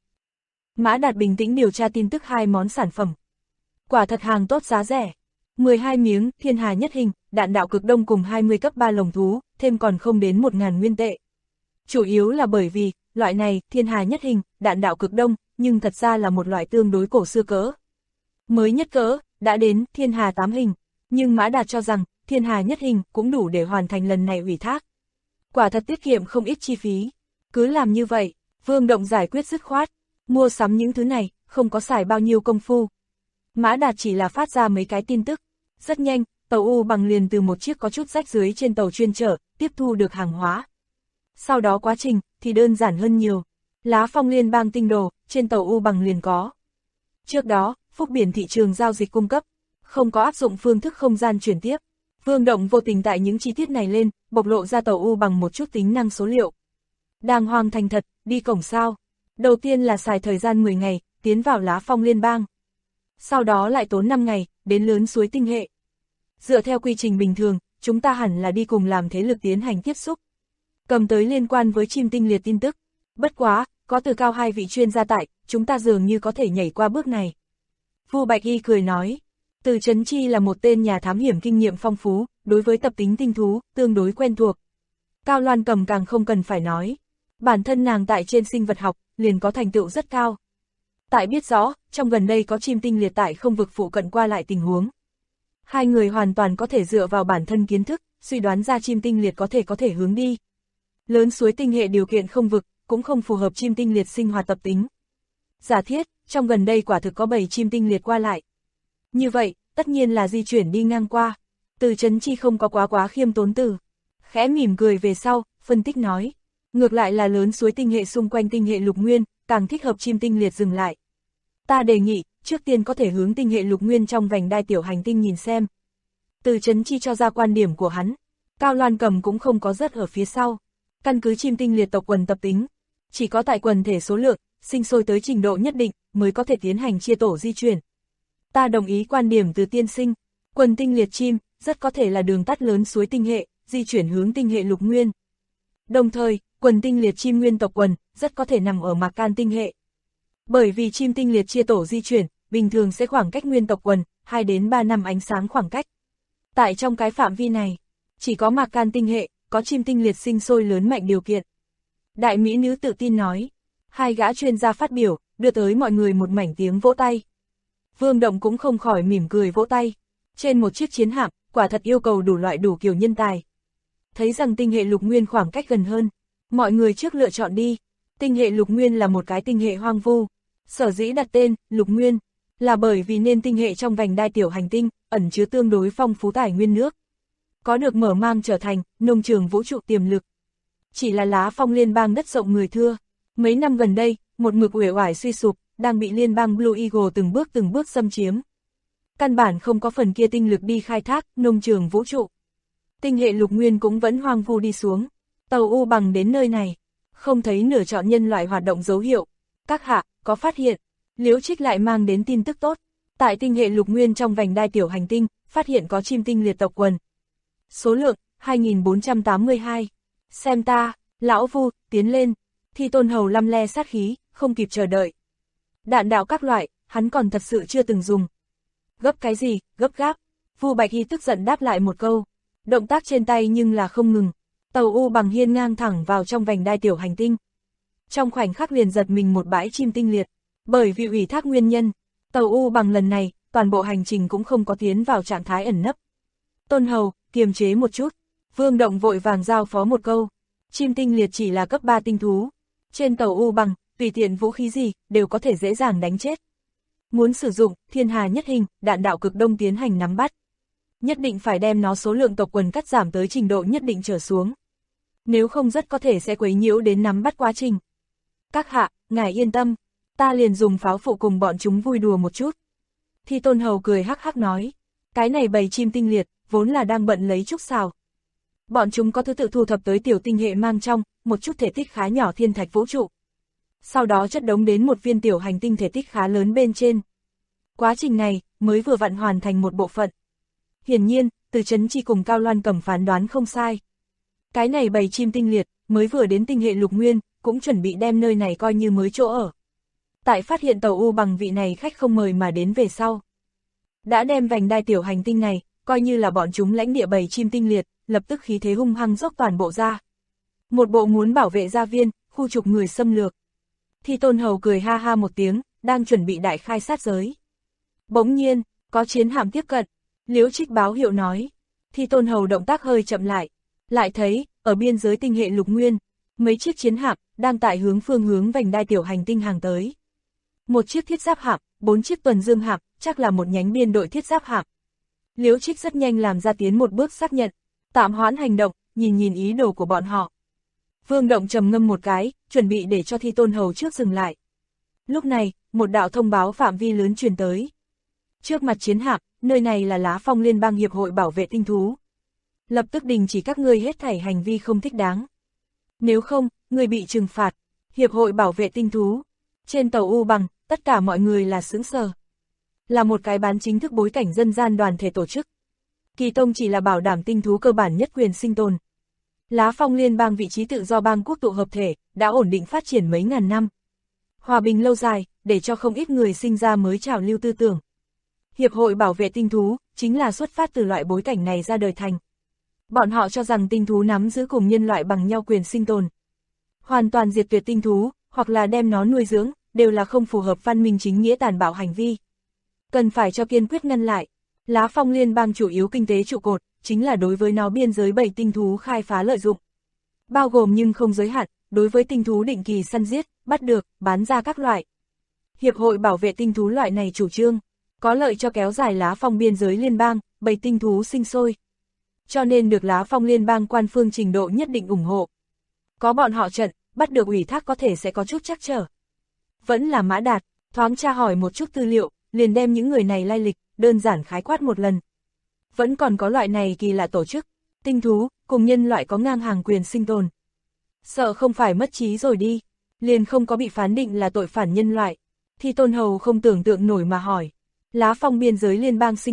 Mã Đạt bình tĩnh điều tra tin tức 2 món sản phẩm. Quả thật hàng tốt giá rẻ. 12 miếng, thiên hà nhất hình, đạn đạo cực đông cùng 20 cấp 3 lồng thú, thêm còn không đến 1.000 nguyên tệ. Chủ yếu là bởi vì, loại này, thiên hà nhất hình, đạn đạo cực đông, nhưng thật ra là một loại tương đối cổ xưa cỡ. Mới nhất cỡ, đã đến thiên hà 8 hình, nhưng Mã Đạt cho rằng, thiên hà nhất hình cũng đủ để hoàn thành lần này ủy thác. Quả thật tiết kiệm không ít chi phí. Cứ làm như vậy, Vương Động giải quyết dứt khoát. Mua sắm những thứ này, không có xài bao nhiêu công phu. Mã Đạt chỉ là phát ra mấy cái tin tức. Rất nhanh, tàu U bằng liền từ một chiếc có chút rách dưới trên tàu chuyên chở, tiếp thu được hàng hóa. Sau đó quá trình, thì đơn giản hơn nhiều. Lá phong liên bang tinh đồ, trên tàu U bằng liền có. Trước đó, Phúc Biển thị trường giao dịch cung cấp, không có áp dụng phương thức không gian chuyển tiếp. Vương Động vô tình tại những chi tiết này lên, bộc lộ ra tàu U bằng một chút tính năng số liệu. Đàng hoàng thành thật, đi cổng sao. Đầu tiên là xài thời gian 10 ngày, tiến vào lá phong liên bang. Sau đó lại tốn 5 ngày, đến lớn suối tinh hệ. Dựa theo quy trình bình thường, chúng ta hẳn là đi cùng làm thế lực tiến hành tiếp xúc. Cầm tới liên quan với chim tinh liệt tin tức. Bất quá, có từ cao 2 vị chuyên gia tại, chúng ta dường như có thể nhảy qua bước này. Vu Bạch Y cười nói, Từ Chấn Chi là một tên nhà thám hiểm kinh nghiệm phong phú, đối với tập tính tinh thú, tương đối quen thuộc. Cao Loan Cầm càng không cần phải nói. Bản thân nàng tại trên sinh vật học, liền có thành tựu rất cao. Tại biết rõ, trong gần đây có chim tinh liệt tại không vực phụ cận qua lại tình huống. Hai người hoàn toàn có thể dựa vào bản thân kiến thức, suy đoán ra chim tinh liệt có thể hướng đi. Lớn suối tinh hệ điều kiện không vực, cũng không phù hợp chim tinh liệt sinh hoạt tập tính. Giả thiết, trong gần đây quả thực có 7 chim tinh liệt qua lại. Như vậy, tất nhiên là di chuyển đi ngang qua. Từ Chấn Chi không có quá khiêm tốn từ. Khẽ mỉm cười về sau, phân tích nói. Ngược lại là lớn suối tinh hệ xung quanh tinh hệ lục nguyên, càng thích hợp chim tinh liệt dừng lại. Ta đề nghị, trước tiên có thể hướng tinh hệ lục nguyên trong vành đai tiểu hành tinh nhìn xem. Từ Chấn Chi cho ra quan điểm của hắn. Cao Loan Cầm cũng không có rất ở phía sau. Căn cứ chim tinh liệt tộc quần tập tính. Chỉ có tại quần thể số lượng, sinh sôi tới trình độ nhất định, mới có thể tiến hành chia tổ di chuyển. Ta đồng ý quan điểm từ tiên sinh. Quần tinh liệt chim, rất có thể là đường tắt lớn suối tinh hệ, di chuyển hướng tinh hệ lục nguyên. Đồng thời, quần tinh liệt chim nguyên tộc quần, rất có thể nằm ở Mạc Can tinh hệ. Bởi vì chim tinh liệt chia tổ di chuyển, bình thường sẽ khoảng cách nguyên tộc quần, 2 đến 3 năm ánh sáng khoảng cách. Tại trong cái phạm vi này, chỉ có Mạc Can tinh hệ, có chim tinh liệt sinh sôi lớn mạnh điều kiện. Đại mỹ nữ tự tin nói, hai gã chuyên gia phát biểu, đưa tới mọi người một mảnh tiếng vỗ tay. Vương Động cũng không khỏi mỉm cười vỗ tay. Trên một chiếc chiến hạm, quả thật yêu cầu đủ loại đủ kiểu nhân tài. Thấy rằng tinh hệ lục nguyên khoảng cách gần hơn, mọi người trước lựa chọn đi. Tinh hệ lục nguyên là một cái tinh hệ hoang vu. Sở dĩ đặt tên lục nguyên là bởi vì nên tinh hệ trong vành đai tiểu hành tinh ẩn chứa tương đối phong phú tài nguyên nước, có được mở mang trở thành nông trường vũ trụ tiềm lực. Chỉ là Lá Phong liên bang đất rộng người thưa, mấy năm gần đây một mực uể oải suy sụp, đang bị liên bang Blue Eagle từng bước xâm chiếm. Căn bản không có phần kia tinh lực đi khai thác nông trường vũ trụ. Tinh hệ lục nguyên cũng vẫn hoang vu đi xuống. Tàu U Bằng đến nơi này, không thấy nửa chọn nhân loại hoạt động dấu hiệu. Các hạ, có phát hiện, Liễu Trích lại mang đến tin tức tốt. Tại tinh hệ lục nguyên trong vành đai tiểu hành tinh, phát hiện có chim tinh liệt tộc quần. Số lượng, 2482. Xem ta, lão Vu, tiến lên. Thi Tôn Hầu lăm le sát khí, không kịp chờ đợi. Đạn đạo các loại, hắn còn thật sự chưa từng dùng. Gấp cái gì, gấp gáp. Vu Bạch Hy tức giận đáp lại một câu. Động tác trên tay nhưng là không ngừng. Tàu U Bằng hiên ngang thẳng vào trong vành đai tiểu hành tinh. Trong khoảnh khắc liền giật mình một bãi chim tinh liệt. Bởi vì ủy thác nguyên nhân, tàu U Bằng lần này, toàn bộ hành trình cũng không có tiến vào trạng thái ẩn nấp. Tôn Hầu, kiềm chế một chút. Vương Động vội vàng giao phó một câu. Chim tinh liệt chỉ là cấp 3 tinh thú. Trên tàu U Bằng, tùy tiện vũ khí gì, đều có thể dễ dàng đánh chết. Muốn sử dụng, thiên hà nhất hình, đạn đạo cực đông tiến hành nắm bắt. Nhất định phải đem nó số lượng tộc quần cắt giảm tới trình độ nhất định trở xuống. Nếu không rất có thể sẽ quấy nhiễu đến nắm bắt quá trình. Các hạ, ngài yên tâm, ta liền dùng pháo phụ cùng bọn chúng vui đùa một chút. Thi Tôn Hầu cười hắc hắc nói, cái này bầy chim tinh liệt, vốn là đang bận lấy trúc xào. Bọn chúng có thứ tự thu thập tới tiểu tinh hệ mang trong, một chút thể tích khá nhỏ thiên thạch vũ trụ. Sau đó chất đống đến một viên tiểu hành tinh thể tích khá lớn bên trên. Quá trình này, mới vừa vặn hoàn thành một bộ phận. Hiển nhiên, từ Trấn Chi cùng Cao Loan Cẩm phán đoán không sai. Cái này bầy chim tinh liệt, mới vừa đến tinh hệ lục nguyên, cũng chuẩn bị đem nơi này coi như mới chỗ ở. Tại phát hiện tàu U Bằng vị này khách không mời mà đến về sau. Đã đem vành đai tiểu hành tinh này, coi như là bọn chúng lãnh địa bầy chim tinh liệt, lập tức khí thế hung hăng dốc toàn bộ ra. Một bộ muốn bảo vệ gia viên, khu trục người xâm lược. Thi Tôn Hầu cười ha ha một tiếng, đang chuẩn bị đại khai sát giới. Bỗng nhiên, có chiến hạm tiếp cận. Liễu Trích báo hiệu nói. Thi Tôn Hầu động tác hơi chậm lại. Lại thấy, ở biên giới tinh hệ lục nguyên, mấy chiếc chiến hạm đang tại phương hướng vành đai tiểu hành tinh hàng tới. Một chiếc thiết giáp hạm, 4 chiếc tuần dương hạm, chắc là một nhánh biên đội thiết giáp hạm. Liễu Trích rất nhanh làm ra tiến một bước xác nhận, tạm hoãn hành động, nhìn ý đồ của bọn họ. Vương Động trầm ngâm một cái, chuẩn bị để cho Thi Tôn Hầu trước dừng lại. Lúc này, một đạo thông báo phạm vi lớn truyền tới. Trước mặt chiến hạm, nơi này là Lá Phong Liên bang Hiệp hội Bảo vệ Tinh thú. Lập tức đình chỉ các ngươi hết thảy hành vi không thích đáng. Nếu không, ngươi bị trừng phạt. Hiệp hội Bảo vệ Tinh thú. Trên tàu U Bằng, tất cả mọi người là sững sờ. Là một cái bán chính thức bối cảnh dân gian đoàn thể tổ chức. Kỳ Tông chỉ là bảo đảm tinh thú cơ bản nhất quyền sinh tồn. Lá Phong Liên bang vị trí tự do bang quốc tụ hợp thể, đã ổn định phát triển mấy ngàn năm. Hòa bình lâu dài, để cho không ít người sinh ra mới trào lưu tư tưởng. Hiệp hội Bảo vệ Tinh thú, chính là xuất phát từ loại bối cảnh này ra đời thành. Bọn họ cho rằng tinh thú nắm giữ cùng nhân loại bằng nhau quyền sinh tồn. Hoàn toàn diệt tuyệt tinh thú, hoặc là đem nó nuôi dưỡng, đều là không phù hợp văn minh chính nghĩa tàn bạo hành vi. Cần phải cho kiên quyết ngăn lại. Lá Phong Liên bang chủ yếu kinh tế trụ cột, chính là đối với nó biên giới bầy tinh thú khai phá lợi dụng. Bao gồm nhưng không giới hạn, đối với tinh thú định kỳ săn giết, bắt được, bán ra các loại. Hiệp hội Bảo vệ Tinh thú loại này chủ trương, có lợi cho kéo dài Lá Phong biên giới liên bang, bầy tinh thú sinh sôi. Cho nên được Lá Phong Liên bang quan phương trình độ nhất định ủng hộ. Có bọn họ trận, bắt được ủy thác có thể sẽ có chút trắc trở. Vẫn là Mã Đạt, thoáng tra hỏi một chút tư liệu, liền đem những người này lai lịch, đơn giản khái quát một lần. Vẫn còn có loại này kỳ lạ tổ chức, tinh thú, cùng nhân loại có ngang hàng quyền sinh tồn. Sợ không phải mất trí rồi đi, liền không có bị phán định là tội phản nhân loại. Thi Tôn Hầu không tưởng tượng nổi mà hỏi, Lá Phong biên giới liên bang sinh tồn,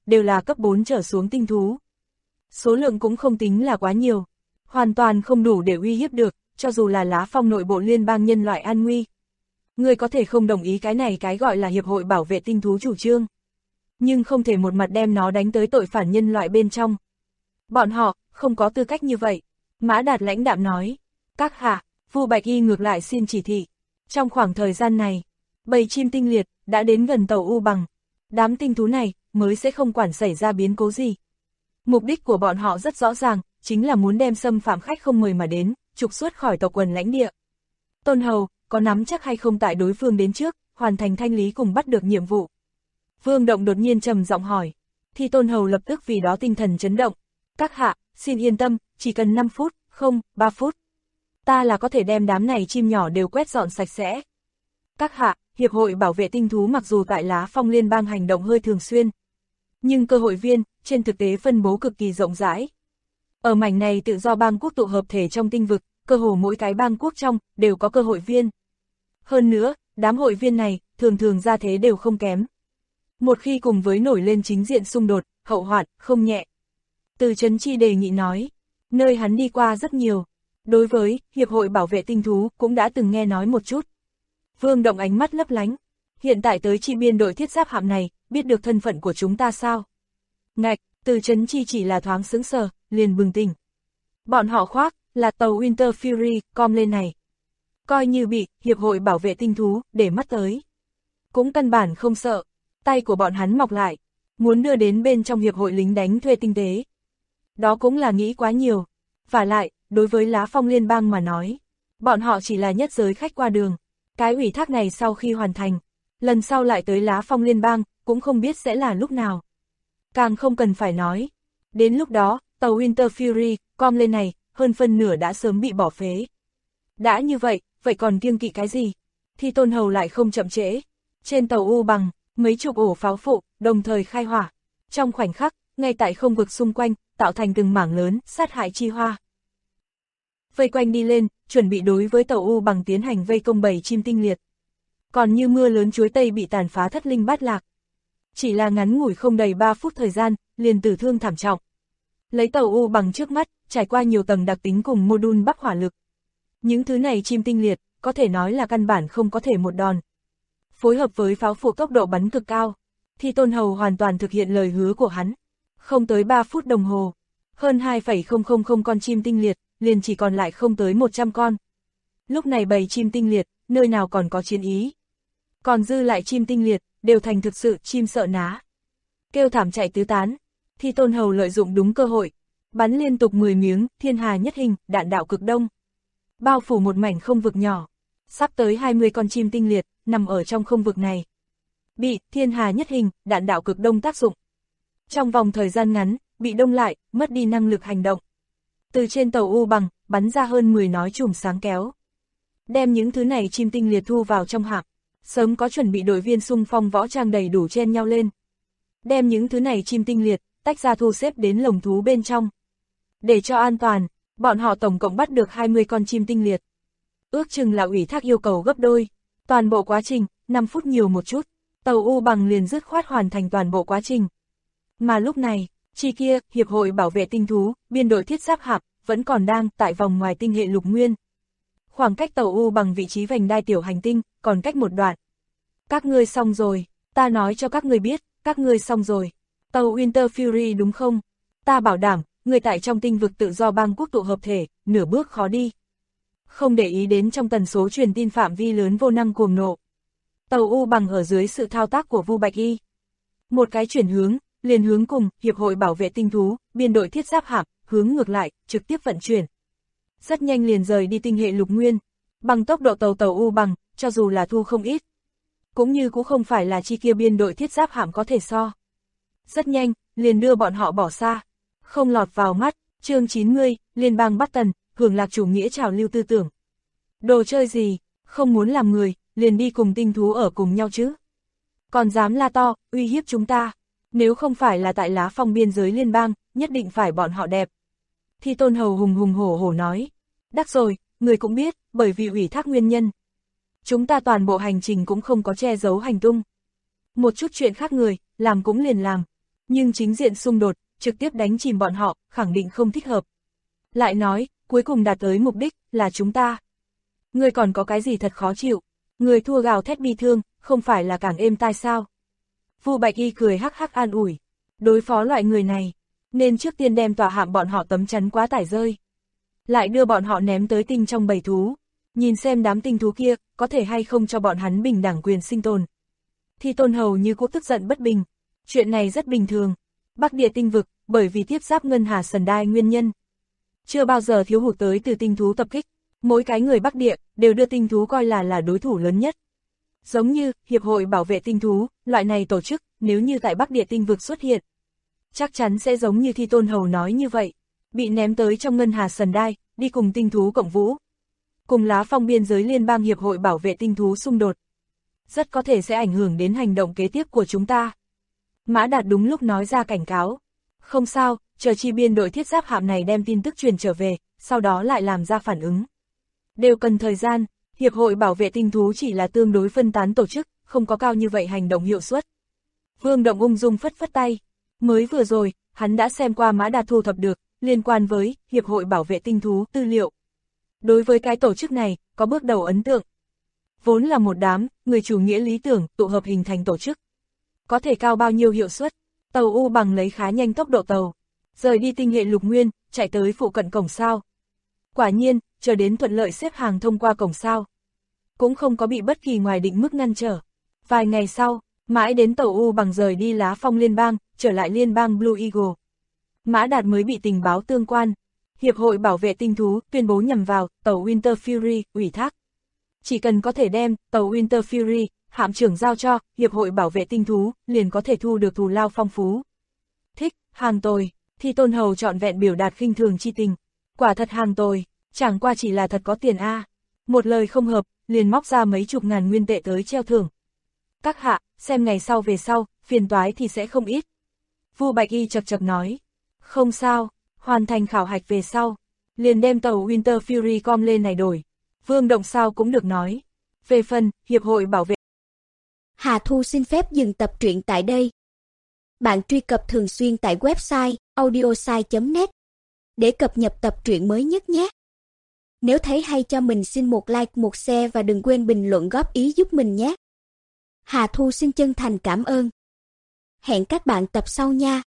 đều là cấp 4 trở xuống tinh thú. Số lượng cũng không tính là quá nhiều, hoàn toàn không đủ để uy hiếp được, cho dù là Lá Phong nội bộ liên bang nhân loại an nguy. Người có thể không đồng ý cái này cái gọi là Hiệp hội Bảo vệ tinh thú chủ trương, nhưng không thể một mặt đem nó đánh tới tội phản nhân loại bên trong. Bọn họ không có tư cách như vậy. Mã Đạt lãnh đạm nói. Các hạ, Vu Bạch Y ngược lại xin chỉ thị. Trong khoảng thời gian này, bầy chim tinh liệt đã đến gần tàu U Bằng. Đám tinh thú này mới sẽ không quản xảy ra biến cố gì. Mục đích của bọn họ rất rõ ràng, chính là muốn đem xâm phạm khách không mời mà đến, trục xuất khỏi tộc quần lãnh địa. Tôn Hầu, có nắm chắc hay không tại đối phương đến trước, hoàn thành thanh lý cùng bắt được nhiệm vụ? Vương Động đột nhiên trầm giọng hỏi. Thì Tôn Hầu lập tức vì đó tinh thần chấn động. Các hạ, xin yên tâm, chỉ cần 5 phút, không, 3 phút. Ta là có thể đem đám này chim nhỏ đều quét dọn sạch sẽ. Các hạ, Hiệp hội Bảo vệ tinh thú mặc dù tại Lá Phong liên bang hành động hơi thường xuyên, nhưng cơ hội viên, trên thực tế phân bố cực kỳ rộng rãi. Ở mảnh này tự do bang quốc tụ hợp thể trong tinh vực, cơ hồ mỗi cái bang quốc trong, đều có cơ hội viên. Hơn nữa, đám hội viên này, thường thường ra thế đều không kém. Một khi cùng với nổi lên chính diện xung đột, hậu hoạn, không nhẹ. Từ Trấn Chi đề nghị nói, nơi hắn đi qua rất nhiều. Đối với Hiệp hội Bảo vệ tinh thú cũng đã từng nghe nói một chút. Vương Động ánh mắt lấp lánh. Hiện tại tới chi biên đội thiết giáp hạm này, biết được thân phận của chúng ta sao? Ngạch, Từ Trấn Chi chỉ là thoáng sững sờ, liền bừng tỉnh. Bọn họ khoác, là tàu Winter Fury, com lên này. Coi như bị Hiệp hội Bảo vệ tinh thú, để mắt tới. Cũng căn bản không sợ, tay của bọn hắn mọc lại, muốn đưa đến bên trong Hiệp hội lính đánh thuê tinh tế. Đó cũng là nghĩ quá nhiều. Và lại, đối với Lá Phong liên bang mà nói, bọn họ chỉ là nhất giới khách qua đường. Cái ủy thác này sau khi hoàn thành, lần sau lại tới Lá Phong liên bang, cũng không biết sẽ là lúc nào. Càng không cần phải nói. Đến lúc đó, tàu Winter Fury, com lên này, hơn phân nửa đã sớm bị bỏ phế. Đã như vậy, vậy còn kiêng kỵ cái gì? Thì Tôn Hầu lại không chậm trễ. Trên tàu U Bằng, mấy chục ổ pháo phụ, đồng thời khai hỏa. Trong khoảnh khắc, ngay tại không vực xung quanh, tạo thành từng mảng lớn, sát hại chi hoa. Vây quanh đi lên, chuẩn bị đối với tàu U Bằng tiến hành vây công bầy chim tinh liệt. Còn như mưa lớn chuối tây bị tàn phá thất linh bát lạc. Chỉ là ngắn ngủi không đầy 3 phút thời gian, liền tử thương thảm trọng. Lấy tàu U Bằng trước mắt, trải qua nhiều tầng đặc tính cùng mô đun bắc hỏa lực. Những thứ này chim tinh liệt, có thể nói là căn bản không có thể một đòn. Phối hợp với pháo phụ tốc độ bắn cực cao, thì Tôn Hầu hoàn toàn thực hiện lời hứa của hắn. Không tới 3 phút đồng hồ, hơn 2,000 con chim tinh liệt, liền chỉ còn lại không tới 100 con. Lúc này bầy chim tinh liệt, nơi nào còn có chiến ý. Còn dư lại chim tinh liệt, đều thành thực sự chim sợ ná. Kêu thảm chạy tứ tán, thì Tôn Hầu lợi dụng đúng cơ hội, bắn liên tục 10 miếng thiên hà nhất hình, đạn đạo cực đông. Bao phủ một mảnh không vực nhỏ, sắp tới 20 con chim tinh liệt, nằm ở trong không vực này. Bị thiên hà nhất hình, đạn đạo cực đông tác dụng. Trong vòng thời gian ngắn, bị đông lại, mất đi năng lực hành động. Từ trên tàu U Bằng, bắn ra hơn 10 nói chùm sáng kéo. Đem những thứ này chim tinh liệt thu vào trong hạm. Sớm có chuẩn bị đội viên xung phong võ trang đầy đủ chen nhau lên. Đem những thứ này chim tinh liệt, tách ra thu xếp đến lồng thú bên trong. Để cho an toàn, bọn họ tổng cộng bắt được 20 con chim tinh liệt. Ước chừng là ủy thác yêu cầu gấp đôi. Toàn bộ quá trình, 5 phút nhiều một chút, tàu U Bằng liền dứt khoát hoàn thành toàn bộ quá trình. Mà lúc này, chi kia, Hiệp hội Bảo vệ tinh thú, biên đội thiết giáp hạm, vẫn còn đang tại vòng ngoài tinh hệ lục nguyên. Khoảng cách tàu U Bằng vị trí vành đai tiểu hành tinh, còn cách một đoạn. Các ngươi xong rồi, ta nói cho các ngươi biết, các ngươi xong rồi. Tàu Winter Fury đúng không? Ta bảo đảm, người tại trong tinh vực tự do bang quốc tụ hợp thể, nửa bước khó đi. Không để ý đến trong tần số truyền tin phạm vi lớn vô năng cuồng nộ. Tàu U Bằng ở dưới sự thao tác của Vu Bạch Y. Một cái chuyển hướng, liền hướng cùng Hiệp hội Bảo vệ tinh thú, biên đội thiết giáp hạm, hướng ngược lại, trực tiếp vận chuyển. Rất nhanh liền rời đi tinh hệ lục nguyên. Bằng tốc độ tàu U Bằng, cho dù là thu không ít, cũng như cũng không phải là chi kia biên đội thiết giáp hạm có thể so. Rất nhanh, liền đưa bọn họ bỏ xa. Không lọt vào mắt, chương 90, Liên bang Bắc Tần, hưởng lạc chủ nghĩa trào lưu tư tưởng. Đồ chơi gì, không muốn làm người, liền đi cùng tinh thú ở cùng nhau chứ. Còn dám la to, uy hiếp chúng ta. Nếu không phải là tại Lá Phong biên giới liên bang, nhất định phải bọn họ đẹp. Thì Tôn Hầu hùng hùng hổ hổ nói. Đắc rồi, người cũng biết, bởi vì ủy thác nguyên nhân. Chúng ta toàn bộ hành trình cũng không có che giấu hành tung. Một chút chuyện khác người, làm cũng liền làm. Nhưng chính diện xung đột, trực tiếp đánh chìm bọn họ, khẳng định không thích hợp. Lại nói, cuối cùng đạt tới mục đích, là chúng ta. Ngươi còn có cái gì thật khó chịu, người thua gào thét bi thương, không phải là càng êm tai sao? Vu Bạch Y cười hắc hắc an ủi, đối phó loại người này, nên trước tiên đem tòa hạm bọn họ tấm chắn quá tải rơi. Lại đưa bọn họ ném tới tinh trong bầy thú, nhìn xem đám tinh thú kia, có thể hay không cho bọn hắn bình đẳng quyền sinh tồn. Thi Tôn hầu như cũng tức giận bất bình, chuyện này rất bình thường. Bắc Địa tinh vực, bởi vì tiếp giáp Ngân Hà Sần Đai nguyên nhân, chưa bao giờ thiếu hụt tới từ tinh thú tập kích, mỗi cái người Bắc Địa đều đưa tinh thú coi là đối thủ lớn nhất. Giống như Hiệp hội Bảo vệ tinh thú, loại này tổ chức, nếu như tại Bắc Địa tinh vực xuất hiện, chắc chắn sẽ giống như Thi Tôn hầu nói như vậy, bị ném tới trong Ngân Hà Sần Đai, đi cùng tinh thú cộng vũ. Cùng Lá Phong biên giới liên bang Hiệp hội Bảo vệ tinh thú xung đột, rất có thể sẽ ảnh hưởng đến hành động kế tiếp của chúng ta. Mã Đạt đúng lúc nói ra cảnh cáo. Không sao, chờ chi biên đội thiết giáp hạm này đem tin tức truyền trở về, sau đó lại làm ra phản ứng. Đều cần thời gian, Hiệp hội Bảo vệ tinh thú chỉ là tương đối phân tán tổ chức, không có cao như vậy hành động hiệu suất. Vương Động ung dung phất phất tay. Mới vừa rồi, hắn đã xem qua Mã Đạt thu thập được, liên quan với Hiệp hội Bảo vệ tinh thú tư liệu. Đối với cái tổ chức này, có bước đầu ấn tượng. Vốn là một đám, người chủ nghĩa lý tưởng, tụ hợp hình thành tổ chức. Có thể cao bao nhiêu hiệu suất, tàu U bằng lấy khá nhanh tốc độ tàu, rời đi tinh hệ lục nguyên, chạy tới phụ cận cổng sao. Quả nhiên, chờ đến thuận lợi xếp hàng thông qua cổng sao. Cũng không có bị bất kỳ ngoài định mức ngăn trở. Vài ngày sau, mãi đến tàu U bằng rời đi Lá Phong liên bang, trở lại liên bang Blue Eagle. Mã Đạt mới bị tình báo tương quan. Hiệp hội Bảo vệ tinh thú tuyên bố nhằm vào tàu Winter Fury, ủy thác. Chỉ cần có thể đem tàu Winter Fury, hạm trưởng giao cho Hiệp hội Bảo vệ tinh thú, liền có thể thu được thù lao phong phú. Thích, hàng tồi, Thi Tôn hầu trọn vẹn biểu đạt khinh thường chi tình. Quả thật hàng tồi, chẳng qua chỉ là thật có tiền a. Một lời không hợp, liền móc ra mấy chục ngàn nguyên tệ tới treo thưởng. Các hạ, xem ngày sau về sau, phiền toái thì sẽ không ít. Vu Bạch Y chậc chậc nói. Không sao, hoàn thành khảo hạch về sau, liền đem tàu Winter Fury com lên này đổi. Vương Động sao cũng được nói. Về phần, Hiệp hội Bảo vệ. Hà Thu xin phép dừng tập truyện tại đây. Bạn truy cập thường xuyên tại website audiosai.net để cập nhật tập truyện mới nhất nhé. Nếu thấy hay cho mình xin một like, một share và đừng quên bình luận góp ý giúp mình nhé. Hà Thu xin chân thành cảm ơn. Hẹn các bạn tập sau nha.